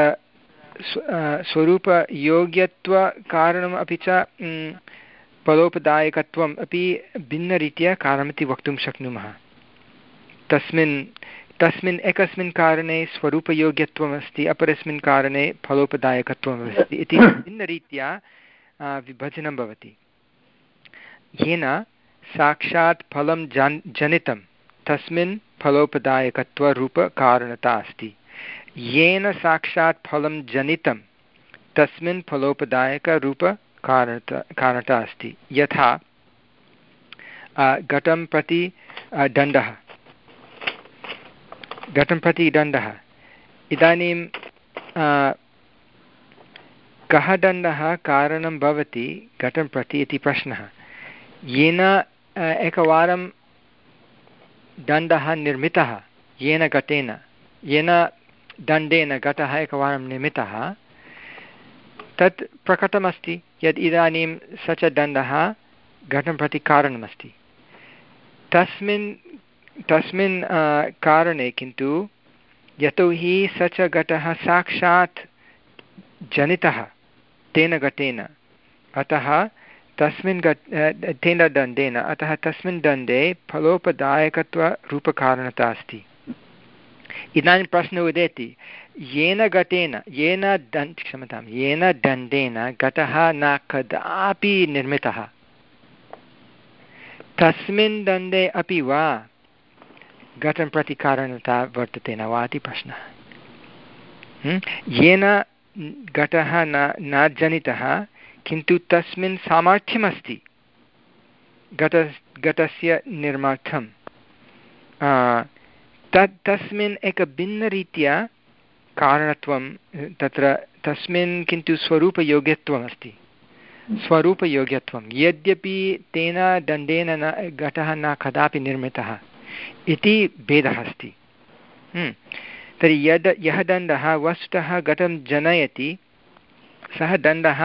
स्वरूपयोग्यत्वकारणम् अपि च फलोपदायकत्वम् अपि भिन्नरीत्या कारणमिति वक्तुं शक्नुमः। तस्मिन् तस्मिन् एकस्मिन् कारणे स्वरूपयोग्यत्वमस्ति, अपरस्मिन् कारणे फलोपदायकत्वमस्ति इति भिन्नरीत्या विभजनं भवति। येन साक्षात् फलं जन् जनितं तस्मिन् फलोपदायकत्वरूपकारणता अस्ति। येन साक्षात् फलं जनितं तस्मिन् फलोपदायकरूपकारणता कारणता अस्ति। यथा घटं प्रति दण्डः घटं प्रति दण्डः इदानीं कः दण्डः कारणं भवति घटं प्रति इति प्रश्नः। येन एकवारं दण्डः निर्मितः, येन घटेन येन दण्डेन घटः एकवारं निर्मितः, तत् प्रकटमस्ति यत् इदानीं स च दण्डः घटं प्रति कारणमस्ति। तस्मिन् तस्मिन् कारणे किन्तु यतोहि स च घटः साक्षात् जनितः तेन घटेन, अतः तस्मिन् तेन दण्डेन, अतः तस्मिन् दण्डे फलोपदायकत्वरूपकारणता अस्ति। इदानीं प्रश्नः उदेति, येन घटेन येन दण् क्षम्यतां येन दण्डेन घटः न कदापि निर्मितः, तस्मिन् दण्डे अपि वा घटं प्रति कारणता वर्तते न वा इति प्रश्नः। येन घटः न न जनितः किन्तु तस्मिन् सामर्थ्यमस्ति घट घटस्य निर्मार्थम्, तत् तस्मिन् एकभिन्नरीत्या कारणत्वं तत्र तस्मिन् किन्तु स्वरूपयोग्यत्वमस्ति स्वरूपयोग्यत्वं यद्यपि तेन दण्डेन न घटः न कदापि निर्मितः इति भेदः अस्ति। तर्हि यद् यः दण्डः वस्तुतः घटं जनयति सः दण्डः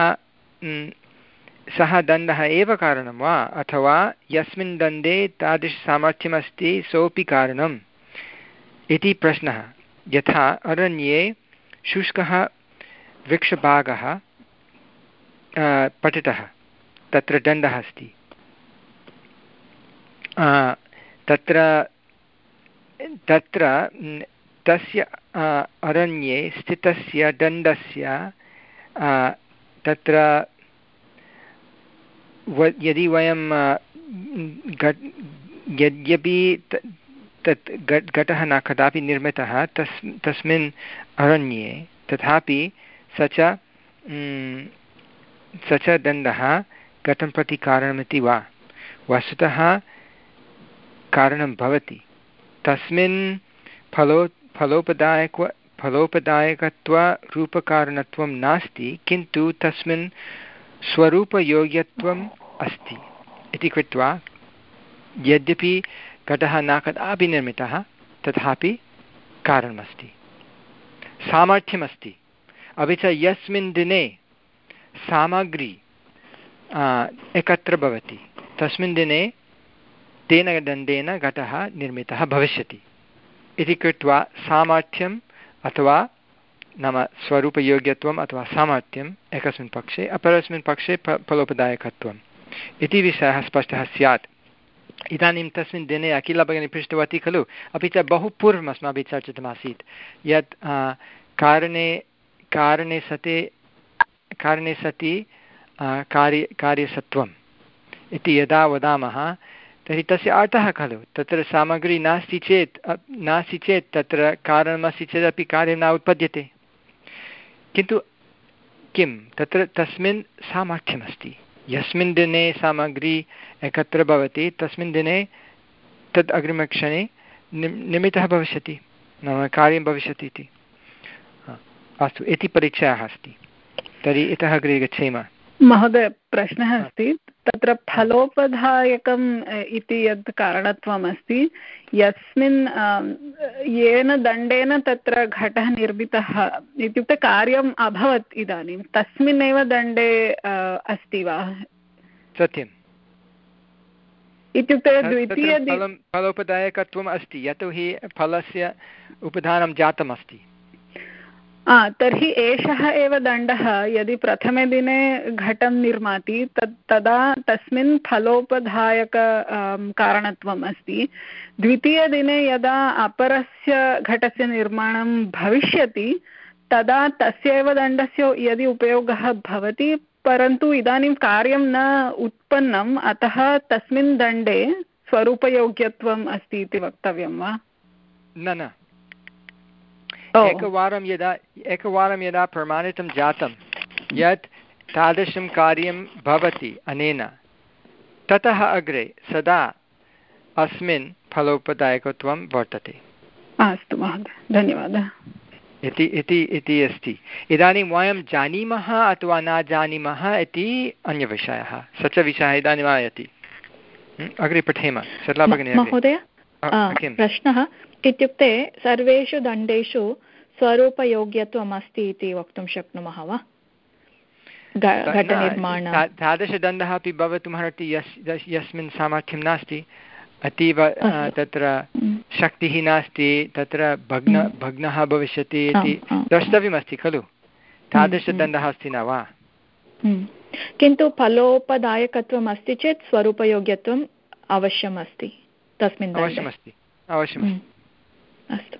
सः दण्डः एव कारणं वा अथवा यस्मिन् दण्डे तादृशसामर्थ्यमस्ति सोऽपि कारणम् इति प्रश्नः। यथा अरण्ये शुष्कः वृक्षभागः पतितः तत्र दण्डः अस्ति तत्र तत्र तस्य अरण्ये स्थितस्य दण्डस्य तत्र यदि वयं यद्यपि तत् घटः न कदापि निर्मितः तस् तस्मिन् अरण्ये तथापि स च स च दण्डः घटं प्रति कारणमिति वा वस्तुतः कारणं भवति तस्मिन् फलो फलोपदायक फलोपदायकत्वरूपकारणत्वं नास्ति किन्तु तस्मिन् स्वरूपयोग्यत्वम् अस्ति इति कृत्वा यद्यपि घटः न कदापि निर्मितः तथापि कारणमस्ति सामर्थ्यमस्ति। अपि च यस्मिन् दिने सामग्री एकत्र भवति तस्मिन् दिने तेन दण्डेन घटः निर्मितः भविष्यति इति कृत्वा सामर्थ्यम् अथवा नाम स्वरूपयोग्यत्वम् अथवा सामर्थ्यम् एकस्मिन् पक्षे अपरस्मिन् पक्षे फ फलोपदायकत्वम् इति विषयः स्पष्टः स्यात्। इदानीं तस्मिन् दिने अखिला भगिनी पृष्टवती खलु अपि च बहु पूर्वम् अस्माभिः चर्चितमासीत् यत् कारणे कारणे सति कारणे सति कार्य कार्यसत्वम् इति यदा वदामः तर्हि तस्य अर्थः खलु तत्र सामग्री नास्ति चेत् नास्ति चेत् तत्र कारणमस्ति चेदपि कार्यं न उत्पद्यते किन्तु किं तत्र तस्मिन् सामर्थ्यमस्ति यस्मिन् दिने सामग्री एकत्र भवति तस्मिन् दिने तद् अग्रिमक्षणे नि निमित्तः भविष्यति नाम कार्यं भविष्यति इति। अस्तु इति परिचयः अस्ति। तर्हि इतः अग्रे गच्छेम। महोदय प्रश्नः अस्ति तत्र फलोपधायकम् इति यद् कारणत्वम् अस्ति यस्मिन् येन दण्डेन तत्र घटः निर्मितः इत्युक्ते कार्यम् अभवत् इदानीं तस्मिन्नेव दण्डे अस्ति वा? सत्यम् इत्युक्ते द्वितीय फलोपदायकत्वम् अस्ति यतोहि फलस्य उपधानं जातमस्ति। तर्हि एषः एव दण्डः यदि प्रथमे दिने घटं निर्माति तत् तदा तस्मिन् फलोपधायक कारणत्वम् अस्ति। द्वितीयदिने यदा अपरस्य घटस्य निर्माणं भविष्यति तदा तस्य एव दण्डस्य यदि उपयोगः भवति परन्तु इदानीं कार्यं न उत्पन्नम् अतः तस्मिन् दण्डे स्वरूपयोग्यत्वम् अस्ति इति वक्तव्यं वा? न न एकवारं यदा एकवारं यदा प्रमाणितं जातं यत् तादृशं कार्यं भवति अनेन ततः अग्रे सदा अस्मिन् फलोपदायकत्वं वर्तते। अस्तु महोदय धन्यवादः। इति इति इति अस्ति। इदानीं वयं जानीमः अथवा न जानीमः इति अन्यविषयः स च विषयः इदानीम् आयाति। अग्रे पठेम। सरला भगिनी महोदय प्रश्नः इत्युक्ते सर्वेषु दण्डेषु स्वरूपयोग्यत्वम् अस्ति इति वक्तुं शक्नुमः वा? घटनिर्माण तादृशदण्डः अपि भवितुमर्हति यस् यस्मिन् सामर्थ्यं नास्ति अतीव तत्र शक्तिः नास्ति तत्र भग्न भग्नः भविष्यति इति द्रष्टव्यमस्ति खलु तादृशदण्डः अस्ति न वा? किन्तु फलोपदायकत्वम् अस्ति चेत् स्वरूपयोग्यत्वम् अवश्यम् अस्ति तस्मिन् अवश्यमस्ति अवश्यमस्ति। अस्तु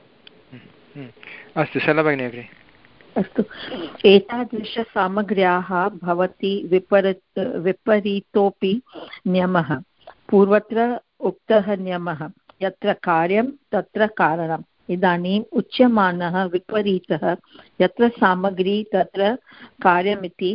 अस्तु सरला भगिनी अग्रे। अस्तु एतादृशसामग्र्याः भवति विपरीत विपरीतोऽपि नियमः पूर्वत्र उक्तः नियमः यत्र कार्यं तत्र कारणम् इदानीम् उच्यमानः विपरीतः यत्र सामग्री तत्र कार्यमिति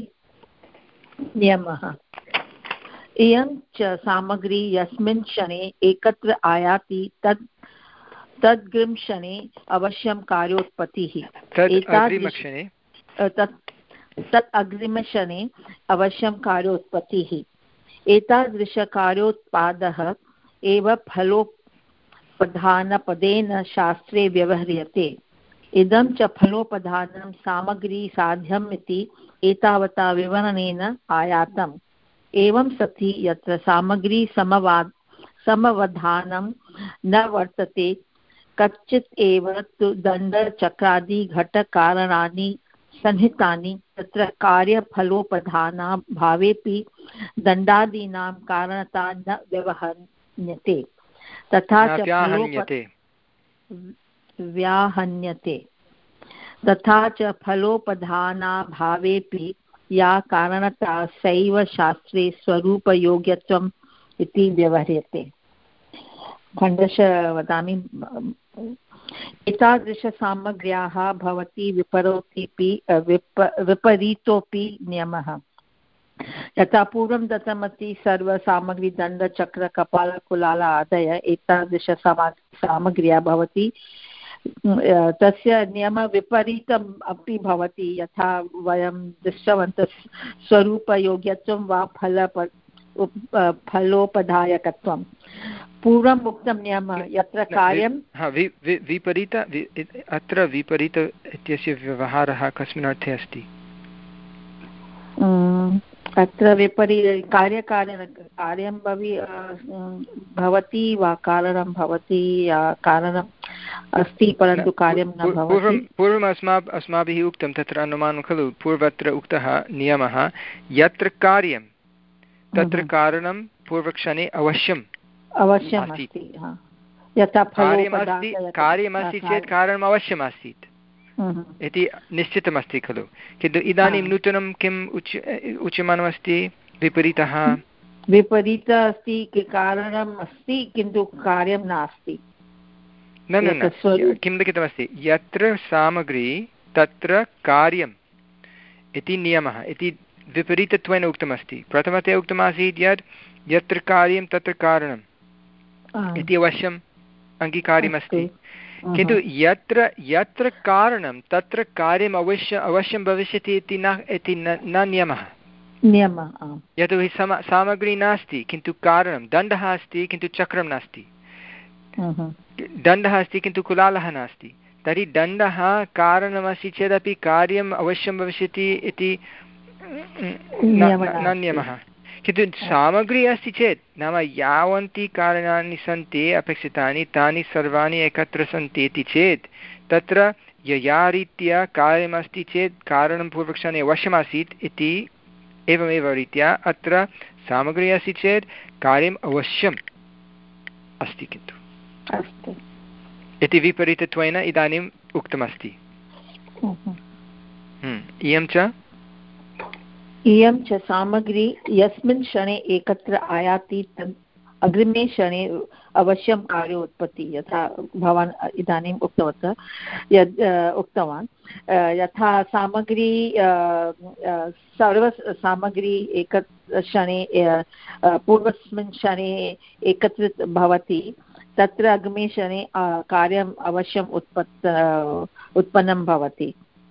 नियमः। इयं च सामग्री यस्मिन् क्षणे एकत्र आयाति तत् तद्ग्रिमक्षणे अवश्यं कार्योत्पत्तिः तत् तत् अग्रिमक्षणे अवश्यं कार्योत्पत्तिः एतादृशकार्योत्पादः एव फलोपधानपदेन शास्त्रे व्यवह्रियते इदं च फलोपधानं सामग्री साध्यम् इति एतावता विवरणेन आयातम् एवं सति यत्र सामग्री समवाद समवधानं न वर्तते कच्चित् एव तु दण्डचक्रादि घटकारणानि संहितानि तत्र कार्यफलोपधानाभावेपि दण्डादीनां कारणता न व्यवहन्यते तथा च व्याहन्यते तथा च फलोपधानाभावेपि या कारणता सैव शास्त्रे स्वरूपयोग्यत्वम् इति व्यवह्रियते। खण्डशः वदामि एतादृशसामग्र्याः भवति विपरोतिपि विप विपरीतोऽपि नियमः यथा पूर्वं दत्तमस्ति सर्वसामग्रीदण्डचक्रकपालकुलाल आदय एतादृशसामा सामग्र्यः भवति तस्य नियमविपरीतम् अपि भवति यथा वयं दृष्टवन्तः स्वरूपयोग्यत्वं वा फल फलोपधायकत्वं पूर्वम् उक्तं नियमः यत्र कार्यं विपरीत अत्र विपरीत इत्यस्य व्यवहारः कस्मिन् अर्थे अस्ति अत्र विपरीत कार्यकारण कार्यं भवि भवति वा कारणं भवति या कारणम् अस्ति परन्तु कार्यं न भवति पूर्वम् अस्मा अस्माभिः उक्तं तत्र अनुमानं खलु पूर्वत्र उक्तः नियमः यत्र कार्यं तत्र कारणं पूर्वक्षणे अवश्यम् अवश्यम् अस्ति यथा कार्यमस्ति कार्यमस्ति चेत् कारणम् अवश्यम् आसीत् इति निश्चितमस्ति खलु किन्तु इदानीं नूतनं किम् उच् उच्यमानमस्ति विपरीतः विपरीतः अस्ति कारणम् अस्ति किन्तु कार्यं नास्ति न न न किं लिखितमस्ति यत्र सामग्री तत्र कार्यम् इति नियमः इति विपरीतत्वेन उक्तमस्ति प्रथमतया उक्तमासीत् यत् यत्र कार्यं तत्र कारणम् इति अवश्यम् अङ्गीकार्यमस्ति किन्तु यत्र यत्र कारणं तत्र कार्यम् अवश्य अवश्यं भविष्यति इति न इति न नियमः नियमः यतोहि सम सामग्री नास्ति किन्तु कारणं दण्डः अस्ति किन्तु चक्रं नास्ति दण्डः अस्ति किन्तु कुलालः नास्ति तर्हि दण्डः कारणमस्ति चेदपि कार्यम् अवश्यं भविष्यति इति न नियमः किन्तु सामग्री अस्ति चेत् नाम यावन्ति कारणानि सन्ति अपेक्षितानि तानि सर्वाणि एकत्र सन्ति इति चेत् तत्र यया रीत्या कार्यमस्ति चेत् कारणं पूर्वक्षणे अवश्यमासीत् इति एवमेव रीत्या अत्र सामग्री अस्ति चेत् कार्यम् अवश्यम् अस्ति किन्तु इति विपरीतत्वेन इदानीम् उक्तमस्ति इयं च इयं च सामग्री यस्मिन् क्षणे एकत्र आयाति तद् अग्रिमे क्षणे अवश्यं कार्योत्पत्ति यथा भवान् इदानीम् उक्तवन्तः यद् उक्तवान् यथा सामग्री सर्वसामग्री एक क्षणे पूर्वस्मिन् क्षणे एकत्रित भवति तत्र अग्रिमे क्षणे कार्यम् अवश्यम् उत्पत् उत्पन्नं भवति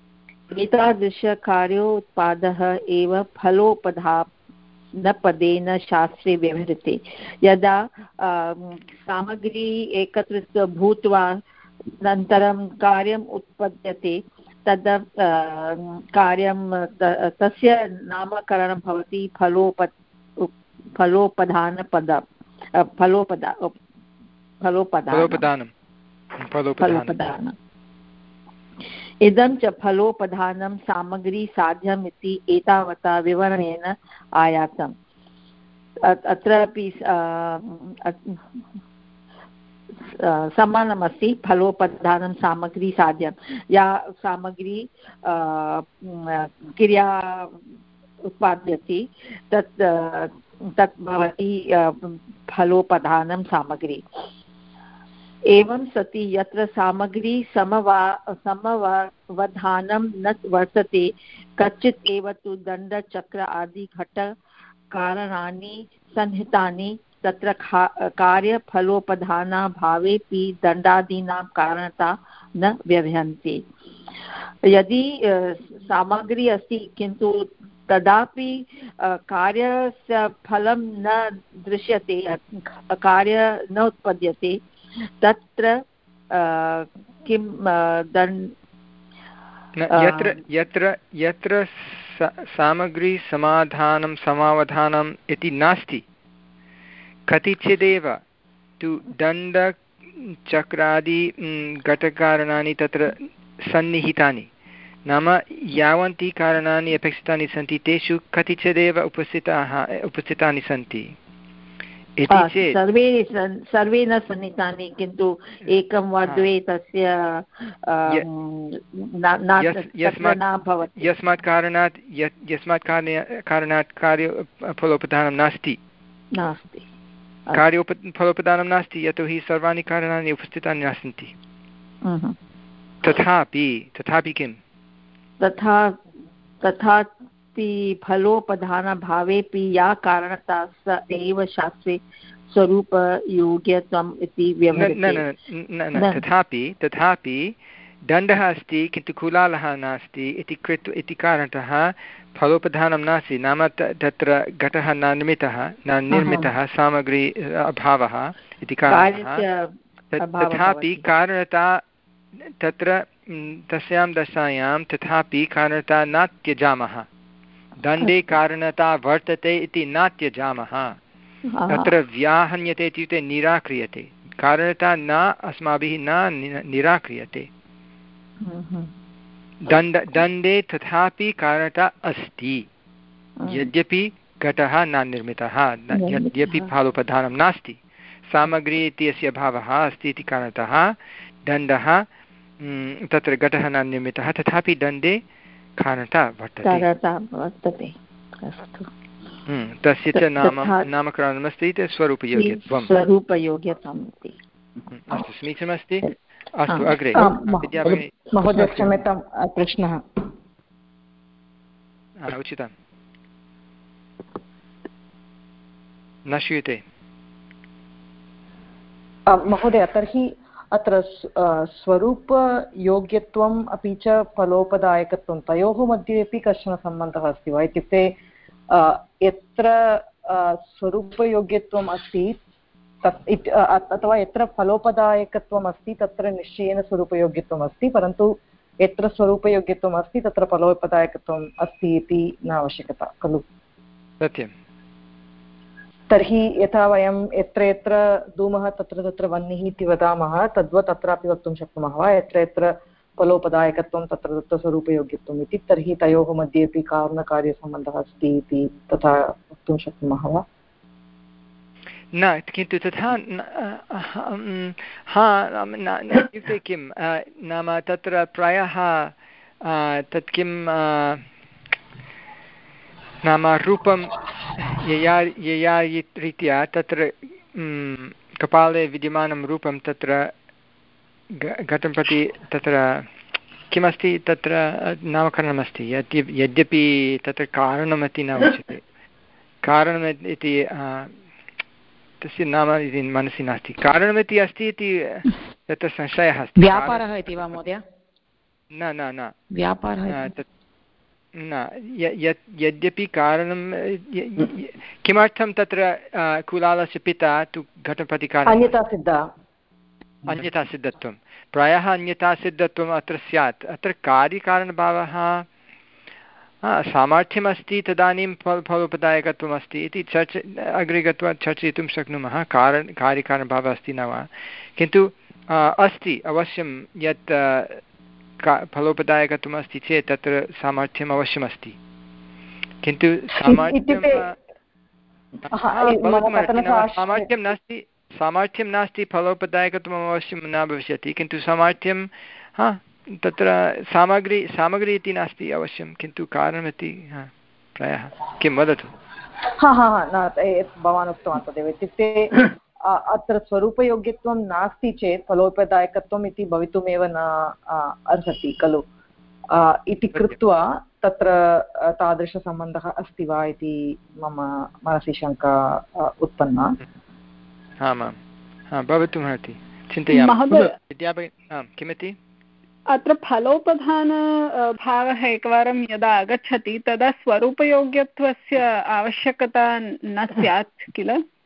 एतादृशकार्योत्पादः एव फलोपधानपदेन शास्त्रे व्यवह्रियते यदा सामग्री एकत्रित भूत्वा अनन्तरं कार्यम् उत्पद्यते तदा कार्यं तस्य नामकरणं भवति फलोप फलोपधानपद फलोपदा फलोपधानं फलोपधानम् इदं च फलोपधानं सामग्री साध्यम् इति एतावता विवरणेन आयातम् अत्रापि समानमस्ति फलोपधानं सामग्री साध्यं या सामग्री क्रिया उत्पाद्यते तत् तत् भवति फलोपधानं सामग्री एवं सति यत्र सामग्री समवा समवधानं न वर्तते कच्चित् एव तु दण्डचक्र आदि घटकारणानि संहितानि तत्र कार्यफलोपधानाभावेऽपि दण्डादीनां कारणता न व्यवहन्ति। यदि सामग्री अस्ति किन्तु तदापि कार्यस्य फलं न दृश्यते, कार्य न उत्पद्यते, तत्र किं दण्ड यत्र यत्र यत्र सामग्री समाधानं समावधानम् इति नास्ति, कतिचिदेव तु दण्डचक्रादि घटकारणानि तत्र सन्निहितानि, नाम यावन्ति कारणानि अपेक्षितानि सन्ति तेषु कतिचिदेव उपस्थिताः उपस्थितानि सन्ति इति चेत् सर्वे सर्वे न सन्निहितानि, किन्तु एकं वा द्वे तस्य यस्मात् कारणात् यस्मात् कारणात् कार्यफलोपधानं नास्ति नास्ति कार्योप फलोपदानं नास्ति, यतोहि सर्वाणि कारणानि उपस्थितानि न सन्ति। तथापि तथापि किं तथा तथापि फलोपधानभावेऽपि या कारणता स एव शास्त्रे स्वरूपयोग्यत्वम् इति व्यवहरति। तथापि तथापि दण्डः अस्ति किन्तु कुलालः नास्ति इति कृत्वा इति कारणतः फलोपधानं नास्ति, नाम तत्र घटः न निर्मितः न निर्मितः सामग्री अभावः इति कारणतः, तथापि कारणता तत्र तस्यां दशायां तथापि कारणता न त्यजामः, दण्डे कारणता वर्तते इति न त्यजामः, तत्र व्याहन्यते इत्युक्ते निराक्रियते, कारणता न अस्माभिः न निराक्रियते। दण्ड दण्डे तथापि कारणता अस्ति, यद्यपि घटः न निर्मितः, यद्यपि फलोपधानं नास्ति, सामग्री इत्यस्य अभावः अस्ति इति कारणतः दण्डः तत्र घटः न निर्मितः, तथापि दण्डे कारणता वर्तते। तस्य च नाम नामकरणमस्ति स्वरूपयोग्यत्वं। स्वरूपयोग्यत्वम् इति। अस्तु, समीचीनमस्ति। अस्तु, अग्रे महोदय क्षम्यतां, प्रश्नः उचितं न श्रूयते महोदय। तर्हि अत्र स्वरूपयोग्यत्वम् अपि च फलोपदायकत्वं तयोः मध्ये अपि कश्चन सम्बन्धः अस्ति वा? इत्युक्ते यत्र स्वरूपयोग्यत्वम् अस्ति तत् अथवा यत्र फलोपदायकत्वम् अस्ति तत्र निश्चयेन स्वरूपयोग्यत्वम् अस्ति, परन्तु यत्र स्वरूपयोग्यत्वम् अस्ति तत्र फलोपदायकत्वम् अस्ति इति न आवश्यकता खलु? सत्यं। तर्हि यथा वयं यत्र यत्र धूमः तत्र तत्र वह्निः इति वदामः, तद्वत् अत्रापि वक्तुं शक्नुमः वा? यत्र यत्र फलोपदायकत्वं तत्र तत्र स्वरूपयोग्यत्वम् इति, तर्हि तयोः मध्ये अपि कारणकार्यसम्बन्धः अस्ति इति तथा वक्तुं शक्नुमः वा? न, किन्तु तथा हा इत्युक्ते किं नाम तत्र प्रायः तत् किं नाम रूपं यया यया रीत्या तत्र कपाले विद्यमानं रूपं तत्र घटं प्रति तत्र किमस्ति तत्र नामकरणमस्ति, यद्य यद्यपि तत्र कारणमिति न उच्यते, कारणम् इति तस्य नाम इति मनसि नास्ति, कारणमिति अस्ति इति तत्र संशयः अस्ति। व्यापारः इति वा महोदय? न न न व्यापारः न, यद्यपि कारणं किमर्थं तत्र कुलालस्य पिता तु घटं प्रति कारणम् अन्यथासिद्धा अन्यथासिद्धत्वं, प्रायः अन्यथासिद्धत्वम् अत्र स्यात्। अत्र कार्यकारणभावः सामर्थ्यमस्ति तदानीं फल फलोपदायकत्वम् अस्ति इति चर्च अग्रे गत्वा चर्चयितुं शक्नुमः, कारण कार्यकारणभावः अस्ति न वा, किन्तु अस्ति अवश्यं यत् का फलोपदायकत्वम् अस्ति चेत् तत्र सामर्थ्यम् अवश्यमस्ति, किन्तु सामर्थ्यं सामर्थ्यं नास्ति सामर्थ्यं नास्ति फलोपदायकत्वम् अवश्यं न भविष्यति, किन्तु सामर्थ्यं हा तत्र सामग्री सामग्री इति नास्ति अवश्यं, किन्तु कारणमिति प्रायः किं वदतु? हा हा हा न भवान् उक्तवान् तदेव, इत्युक्ते अत्र स्वरूपयोग्यत्वं नास्ति चेत् फलोपदायकत्वम् इति भवितुमेव न अर्हति खलु इति कृत्वा तत्र तादृशसम्बन्धः अस्ति वा इति मम मनसि शङ्का उत्पन्ना। आम् आम् हा भवितुमर्हति चिन्तयामः विद्याभगिनी किमिति अत्र फलोपधान भावः एकवारं यदा आगच्छति तदा स्वरूपयोग्यत्वस्य आवश्यकता न स्यात् किल?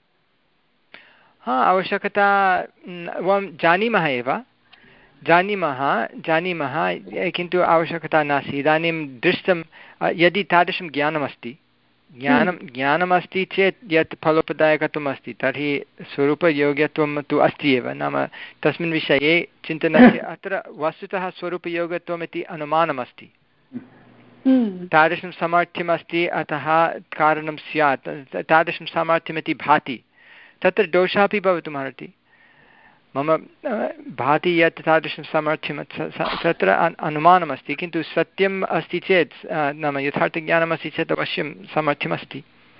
हा आवश्यकता वयं जानीमः एव जानीमः जानीमः किन्तु आवश्यकता नास्ति। इदानीं दृष्टं यदि तादृशं ज्ञानमस्ति ज्ञानं ज्ञानमस्ति चेत् यत् फलोपदायकत्वम् अस्ति तर्हि स्वरूपयोग्यत्वं तु अस्ति एव। नाम तस्मिन् विषये चिन्तनस्य अत्र वस्तुतः स्वरूपयोग्यत्वम् इति अनुमानमस्ति। तादृशं सामर्थ्यमस्ति अतः कारणं स्यात् तादृशं सामर्थ्यमिति भाति। तत्र दोषः अपि भवितुमर्हति। मम भाति यत् तादृशं सामर्थ्यं तत्र अनुमानमस्ति किन्तु सत्यम् अस्ति चेत् नाम यथार्थज्ञानमस्ति चेत् अवश्यं सामर्थ्यमस्ति।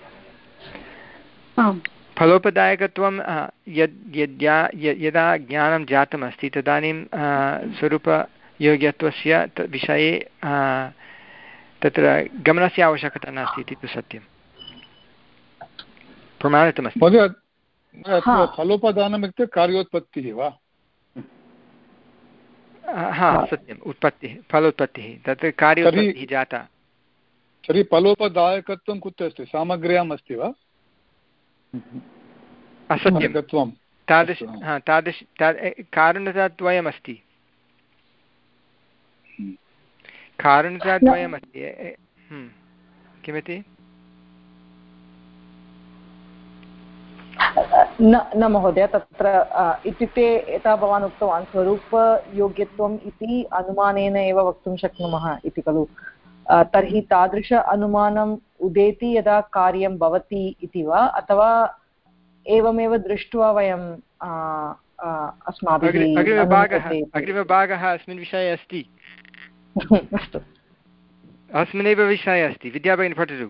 फलोपदायकत्वं यद् यद्या यदा ज्ञानं जातमस्ति तदानीं स्वरूपयोग्यत्वस्य विषये तत्र गमनस्य आवश्यकता नास्ति इति तु सत्यं प्रमाणितमस्ति। फलोपदानम् इत्युक्ते कार्योत्पत्तिः वा? हा सत्यम् उत्पत्तिः फलोत्पत्तिः तत्र कार्योत्पत्तिः जाता। तर्हि फलोपदायकत्वं कुत्र अस्ति सामग्र्याम् अस्ति वा? असत्यं तादृश तादृश कारणताद्वयमस्ति कारणताद्वयमस्ति किमिति न न महोदय तत्र इत्युक्ते यथा भवान् उक्तवान् स्वरूपयोग्यत्वम् इति अनुमानेन एव वक्तुं शक्नुमः इति खलु। तर्हि तादृश अनुमानम् उदेति यदा कार्यं भवति इति वा अथवा एवमेव दृष्ट्वा वयं अस्माभिः अग्रिमभागः अग्रिमभागः अस्मिन् विषये अस्ति अस्तु अस्मिन्नेव विषये अस्ति। विद्याभगिनी पठतु।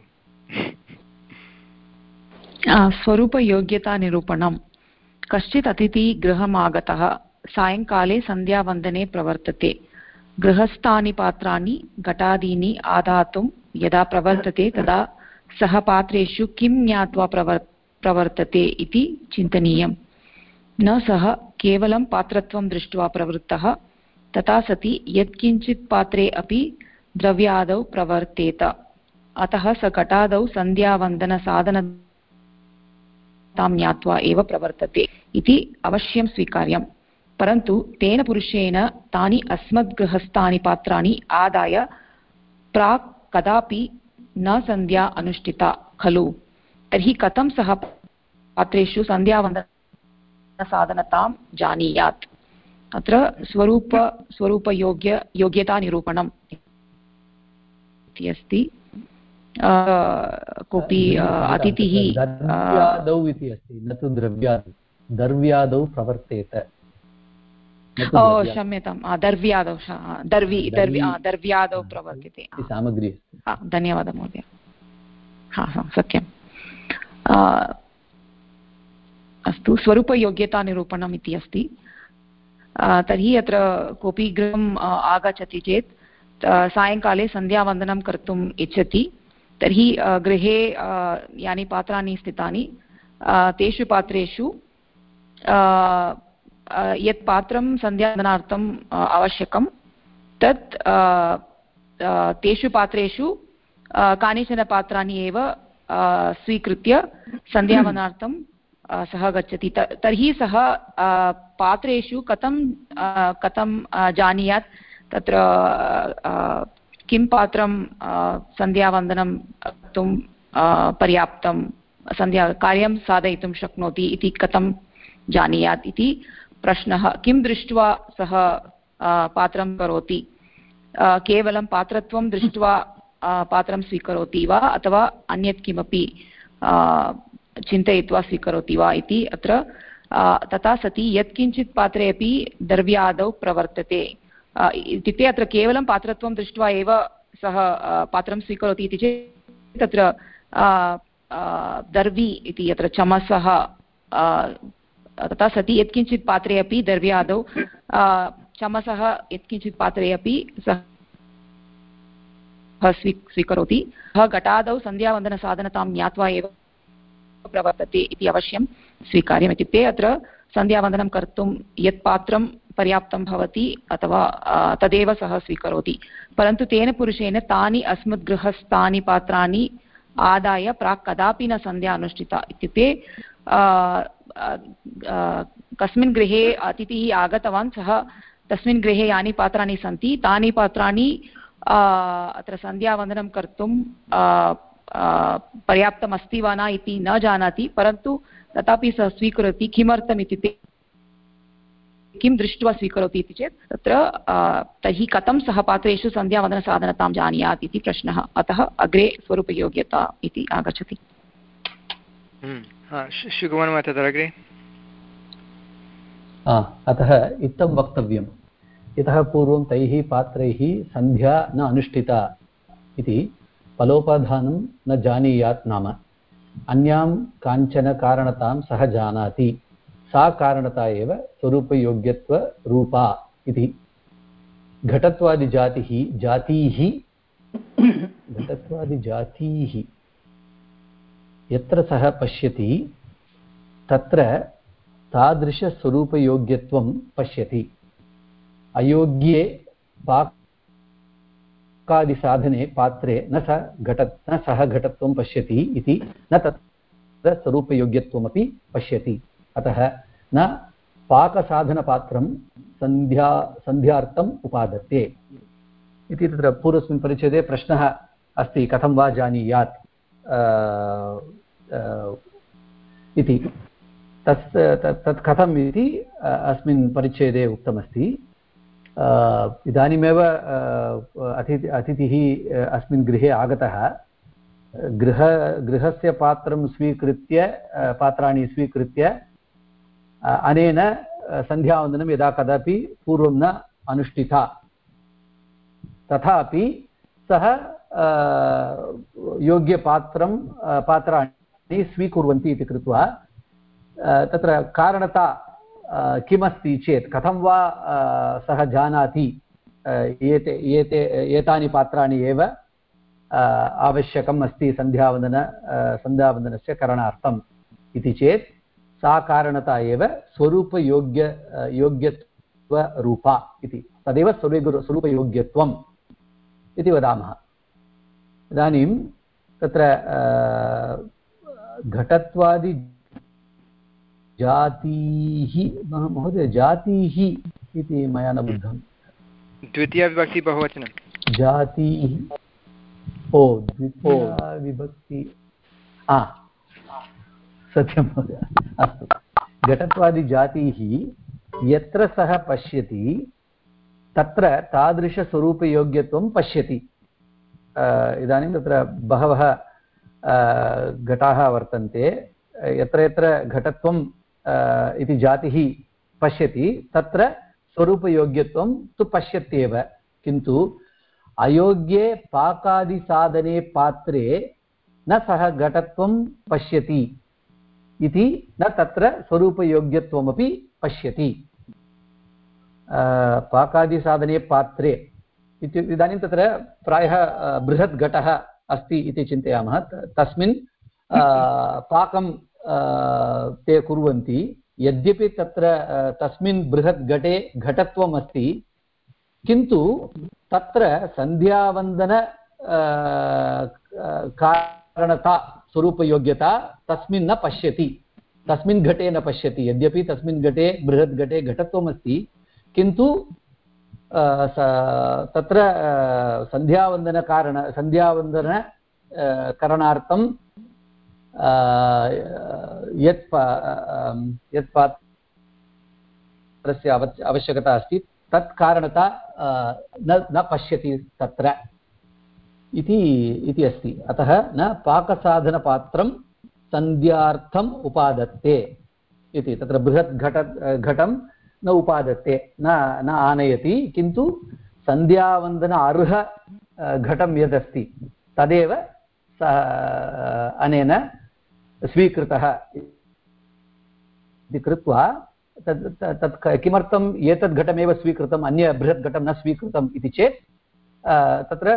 स्वरूपयोग्यतानिरूपणं कश्चित् अतिथिः गृहमागतः सायङ्काले सन्ध्यावन्दने प्रवर्तते। गृहस्थानि पात्राणि घटादीनि आदातुं यदा प्रवर्तते तदा सः पात्रेषु किं ज्ञात्वा प्रवर् प्रवर्तते इति चिन्तनीयं। न सः केवलं पात्रत्वं दृष्ट्वा प्रवृत्तः तथा सति यत्किञ्चित् पात्रे अपि द्रव्यादौ प्रवर्तेत। अतः स घटादौ सन्ध्यावन्दनसाधन तां ज्ञात्वा एव प्रवर्तते इति अवश्यं स्वीकार्यं। परन्तु तेन पुरुषेण तानि अस्मद्गृहस्थानि पात्राणि आदाय प्राक् कदापि न सन्ध्या अनुष्ठिता खलु। तर्हि कथं सः पात्रेषु सन्ध्यावन्दनसाधनतां जानीयात्? अत्र स्वरूप स्वरूपयोग्य योग्यतानिरूपणम् इति अस्ति। कोऽपि अतिथिः द्रव्यादौ इति अस्ति न तु द्रव्यादौ द्रव्यादौ प्रवर्तेत। ओ क्षम्यतां द्रव्यादौ दर्वी दर्वी द्रव्यादौ प्रवर्तते सामग्री। धन्यवादः महोदय। हा हा सत्यम्। अस्तु स्वरूपयोग्यतानिरूपणम् इति अस्ति। तर्हि अत्र कोऽपि गृहम् आगच्छति चेत् सायङ्काले सन्ध्यावन्दनं कर्तुम् इच्छति तर्हि गृहे यानि पात्राणि स्थितानि तेषु पात्रेषु यत् पात्रं सन्ध्यावन्दनार्थम् आवश्यकं तत् तेषु पात्रेषु कानिचन पात्राणि एव स्वीकृत्य सन्ध्यावन्दनार्थं सः गच्छति। तर्हि सः पात्रेषु कथं कथं जानीयात् तत्र किं पात्रं सन्ध्यावन्दनं कर्तुं पर्याप्तं सन्ध्या कार्यं साधयितुं शक्नोति इति कथं जानीयात् इति प्रश्नः। किं दृष्ट्वा सः पात्रं करोति? केवलं पात्रत्वं दृष्ट्वा पात्रं स्वीकरोति वा अथवा अन्यत् किमपि चिन्तयित्वा स्वीकरोति वा इति अत्र तथा सति यत्किञ्चित् पात्रे अपि द्रव्यादौ प्रवर्तते इत्युक्ते अत्र केवलं पात्रत्वं दृष्ट्वा एव सः पात्रं स्वीकरोति इति चेत् तत्र दर्वी इति अत्र चमसः तथा सति यत्किञ्चित् पात्रे अपि द्रव्यादौ चमसः यत्किञ्चित् पात्रे अपि सः स्वी स्वीकरोति। सः घटादौ सन्ध्यावन्दनसाधनतां ज्ञात्वा एव प्रवर्तते इति अवश्यं स्वीकार्यम् इत्युक्ते अत्र सन्ध्यावन्दनं कर्तुं यत् पात्रं पर्याप्तं भवति अथवा तदेव सः स्वीकरोति परन्तु तेन पुरुषेण तानि अस्मद्गृहस्थानि पात्राणि आदाय प्राक् कदापि न सन्ध्या अनुष्ठिता इत्युक्ते कस्मिन् गृहे अतिथिः आगतवान् सः तस्मिन् गृहे यानि पात्राणि सन्ति तानि पात्राणि अत्र सन्ध्यावन्दनं कर्तुं पर्याप्तमस्ति वा न इति न जानाति परन्तु तथापि सः स्वीकरोति किमर्थम् इत्युक्ते किं दृष्ट्वा स्वीकरोति इति चेत् तत्र तर्हि कथं सः पात्रेषु सन्ध्यावन्दनसाधनतां जानीयात् इति प्रश्नः अतः अग्रे स्वरूपयोग्यता इति आगच्छति तदग्रे अतः इत्थं वक्तव्यं यतः पूर्वं तैः पात्रैः सन्ध्या न अनुष्ठिता इति फलोपाधानं न जानीयात् नाम अन्यां काञ्चन कारणतां सः जानाति सा कारणता एव स्वरूपयोग्यत्वरूपा इति घटत्वादिजातिः जातीः घटत्वादिजातीः यत्र सः पश्यति तत्र तादृशस्वरूपयोग्यत्वं पश्यति अयोग्ये पाकादिसाधने पात्रे न स घट न सः घटत्वं पश्यति इति न तत्र स्वरूपयोग्यत्वमपि पश्यति अतः न पाकसाधनपात्रं सन्ध्या सन्ध्यार्थम् उपादत्ते इति तत्र पूर्वस्मिन् परिच्छेदे प्रश्नः अस्ति कथं वा जानीयात् इति तस् तत् कथम् इति अस्मिन् परिच्छेदे उक्तमस्ति इदानीमेव अतिथि अतिथिः अस्मिन् गृहे आगतः गृह गृहस्य पात्रं स्वीकृत्य पात्राणि स्वीकृत्य अनेन सन्ध्यावन्दनं यदा कदापि पूर्वं न अनुष्ठिता तथापि सः योग्यपात्रं पात्राणि स्वीकुर्वन्ति इति कृत्वा तत्र कारणता किमस्ति चेत् कथं वा सः जानाति एते एते एतानि पात्राणि एव आवश्यकम् अस्ति सन्ध्यावन्दन सन्ध्यावन्दनस्य करणार्थम् इति चेत् सा कारणता एव स्वरूपयोग्य योग्यत्वरूपा इति तदेव स्वरूपयोग्यत्वम् इति वदामः इदानीं तत्र घटत्वादि जातीः महोदय जातीः इति मया न बुद्धं द्वितीया विभक्ति बहुवचनं जातीः ओ द्वितीया विभक्ति आ सत्यं महोदय अस्तु घटत्वादिजातीः यत्र सः पश्यति तत्र तादृशस्वरूपयोग्यत्वं पश्यति इदानीं तत्र बहवः घटाः वर्तन्ते यत्र यत्र घटत्वं इति जातिः पश्यति तत्र स्वरूपयोग्यत्वं तु पश्यत्येव किन्तु अयोग्ये पाकादिसाधने पात्रे न सः घटत्वं पश्यति इति न तत्र स्वरूपयोग्यत्वमपि पश्यति पाकादिसाधने पात्रे इत्युक्ते इदानीं तत्र प्रायः बृहत् घटः अस्ति इति चिन्तयामः तस्मिन् पाकं ते कुर्वन्ति यद्यपि तत्र तस्मिन् बृहत् घटे घटत्वम् अस्ति किन्तु तत्र सन्ध्यावन्दन कारणता स्वरूपयोग्यता तस्मिन् न पश्यति तस्मिन् घटे न पश्यति यद्यपि तस्मिन् घटे बृहत् घटे घटत्वम् अस्ति किन्तु तत्र सन्ध्यावन्दनकारण सन्ध्यावन्दन करणार्थं यत् यत् पात्रस्य आवश्यकता अस्ति तत् कारणता न न पश्यति तत्र इति इति अस्ति अतः न पाकसाधनपात्रं सन्ध्यार्थम् उपादत्ते इति तत्र बृहत् घट घटं न उपादत्ते न न आनयति किन्तु सन्ध्यावन्दन अर्ह घटं यदस्ति तदेव सः अनेन स्वीकृतः इति कृत्वा तत् तत् किमर्थम् एतद् घटमेव स्वीकृतम् अन्य बृहत् घटं न स्वीकृतम् इति चेत् तत्र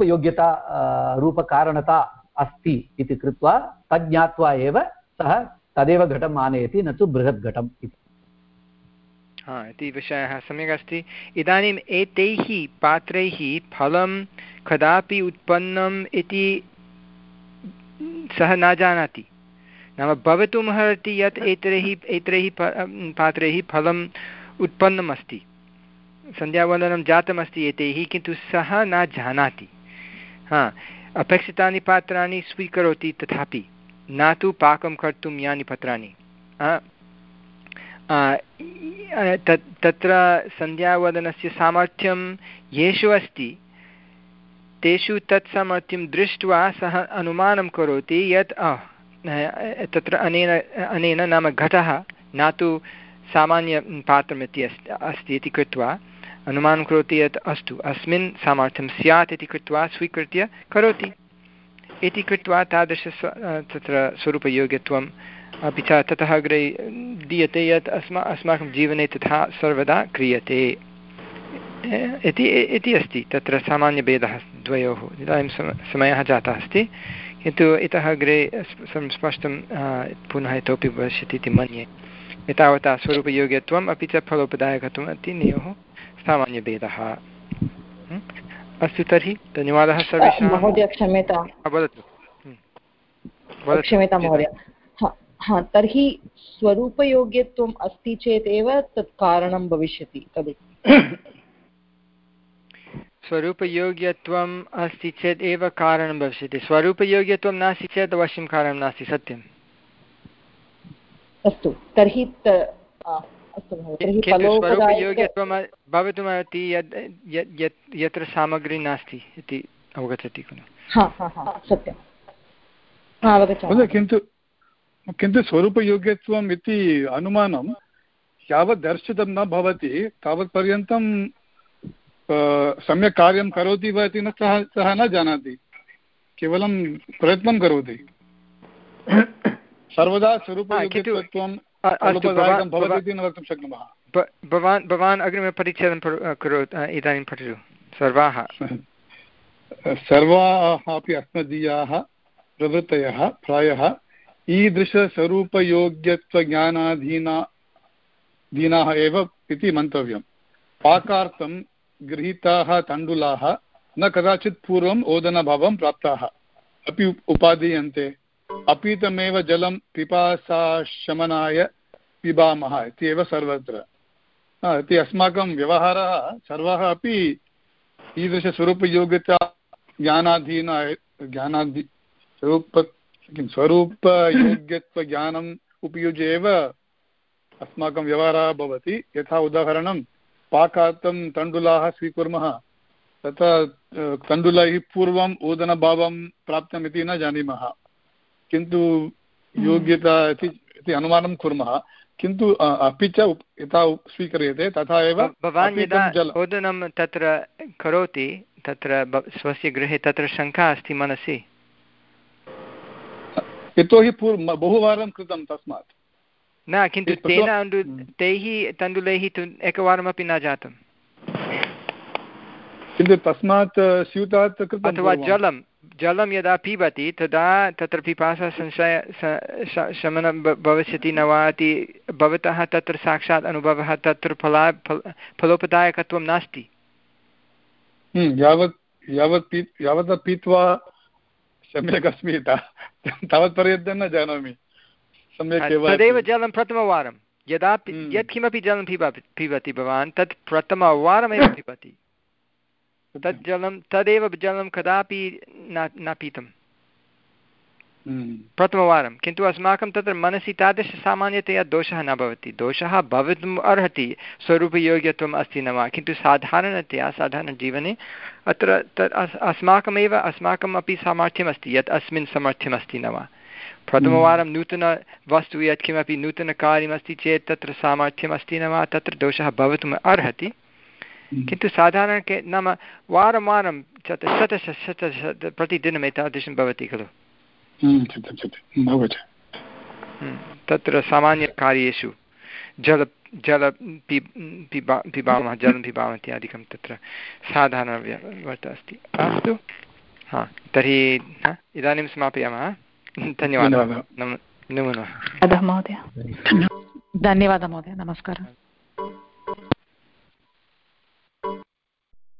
स्वरूपयोग्यता रूपकारणता अस्ति इति कृत्वा तज्ज्ञात्वा एव सः तदेव घटम् आनयति, न तु बृहत् घटम् इति। हा इति विषयः सम्यक् अस्ति। इदानीम् एतैः पात्रैः फलं कदापि उत्पन्नम् इति सः न जानाति। नाम भवितुम् अर्हति यत् एतैः एतैः पात्रैः फलम् उत्पन्नम् अस्ति, सन्ध्यावन्दनं जातमस्ति एतैः, किन्तु सः न जानाति। हा अपेक्षितानि पात्राणि स्वीकरोति, तथापि न तु पाकं कर्तुं यानि पत्राणि। तत्र सन्ध्यावदनस्य सामर्थ्यं येषु अस्ति तेषु तत् सामर्थ्यं दृष्ट्वा सः अनुमानं करोति यत् तत्र अनेन अनेन नाम घटः न तु सामान्यपात्रमिति अस्ति इति कृत्वा अनुमानं करोति यत् अस्तु अस्मिन् सामर्थ्यं स्यात् इति कृत्वा स्वीकृत्य करोति। इति कृत्वा तादृश तत्र स्वरूपयोग्यत्वम् अपि च ततः अग्रे दीयते यत् अस्मा अस्माकं जीवने तथा सर्वदा क्रियते इति इति अस्ति। तत्र सामान्यभेदः द्वयोः। इदानीं समयः जातः अस्ति, किन्तु इतः अग्रे स्पष्टं पुनः इतोपि भविष्यति इति मन्ये। एतावता स्वरूपयोग्यत्वम् अपि च फलोपदायकत्वम् इति नयोः सामान्यभेदः। अस्तु, तर्हि धन्यवादः सर्वेषां। महोदय क्षम्यतां वदतु। क्षम्यतां महोदय। हा, तर्हि स्वरूपयोग्यत्वम् अस्ति चेत् एव तत् कारणं भविष्यति तद्। स्वरूपयोग्यत्वम् अस्ति चेत् एव कारणं भविष्यति। स्वरूपयोग्यत्वं नास्ति चेत् अवश्यं कारणं नास्ति, सत्यम्। अस्तु, तर्हि स्वरूपयोग्यत्वं भवितुमर्हति यत् यत्र सामग्री नास्ति इति अवगच्छति खलु। सत्यं। किन्तु किन्तु स्वरूपयोग्यत्वम् इति अनुमानं यावत् दर्शितं न भवति तावत्पर्यन्तं सम्यक् कार्यं करोति वा इति न सः सः न जानाति, केवलं प्रयत्नं करोति। सर्वदा स्वरूपयोग्यत्वं भवति इति न वक्तुं शक्नुमः। भवान् भवान् अग्रिमपरिच्छेदं करोतु, इदानीं पठतु। सर्वाः सर्वाः अपि अस्मदीयाः प्रवृत्तयः प्रायः ईदृशस्वरूपयोग्यत्वज्ञानाधीना दीनाः एव इति मन्तव्यं। पाकार्थं गृहीताः तण्डुलाः न कदाचित् पूर्वम् ओदनभावं प्राप्ताः अपि उपादीयन्ते। अपीतमेव जलं पिपासाशमनाय पिबामः इति एव सर्वत्र। इति अस्माकं व्यवहारः सर्वः अपि ईदृशस्वरूपयोग्यता ज्ञानाधीना ज्ञानाधि स्वरूप किं स्वरूपयोग्यत्वज्ञानम् उपयुज्य एव अस्माकं व्यवहारः भवति। यथा उदाहरणं पाकार्थं तण्डुलाः स्वीकुर्मः, तथा तण्डुलैः पूर्वम् ओदनभावं प्राप्तम् इति न जानीमः, किन्तु योग्यता इति अनुमानं कुर्मः। किन्तु अपि च यथा स्वीक्रियते तथा एव भवान् यदा ओदनं तत्र करोति तत्र स्वस्य गृहे तत्र शङ्का अस्ति मनसि? यतोहि पूर्वं बहुवारं कृतं तस्मात् न, किन्तु तेन तैः तण्डुलैः तु एकवारमपि न जातं। किन्तु तस्मात् स्यूतात् कृतम्। अथवा जलं जलं यदा पिबति तदा तत्र पिपासा संशय शमनं भविष्यति न वा इति भवतः तत्र साक्षात् अनुभवः, तत्र फला फलोपदायकत्वं नास्ति। यावत् यावत् पी यावत् पीत्वा सम्यक् अस्मि तावत्पर्यन्तं न जानामि सम्यक् एव। तदेव जलं प्रथमवारं यदा यत्किमपि जलं पिबति पिबति भवान् तत् प्रथमवारमेव पिबति। तत् जलं तदेव जलं कदापि न न पीतं प्रथमवारं। किन्तु अस्माकं तत्र मनसि तादृशसामान्यतया दोषः न भवति। दोषः भवितुम् अर्हति स्वरूपयोग्यत्वम् अस्ति न वा, किन्तु साधारणतया साधारणजीवने अत्र तत् अस्माकमेव अस्माकम् अपि सामर्थ्यमस्ति यत् अस्मिन् सामर्थ्यमस्ति न वा। प्रथमवारं नूतनवस्तु यत्किमपि नूतनकार्यमस्ति चेत् तत्र सामर्थ्यमस्ति न वा, तत्र दोषः भवितुम् अर्हति। किन्तु साधारण के नाम वारं वारं शत शत शत शत प्रतिदिनम् एतादृशं भवति खलु। तत्र सामान्यकार्येषु जल जल पिबा पिबामः जलं पिबामः इत्यादिकं तत्र साधारणव्यवस्था अस्ति। अस्तु, हा तर्हि इदानीं समापयामः। धन्यवादः। नमो नमः महोदय धन्यवादः महोदय नमस्कारः।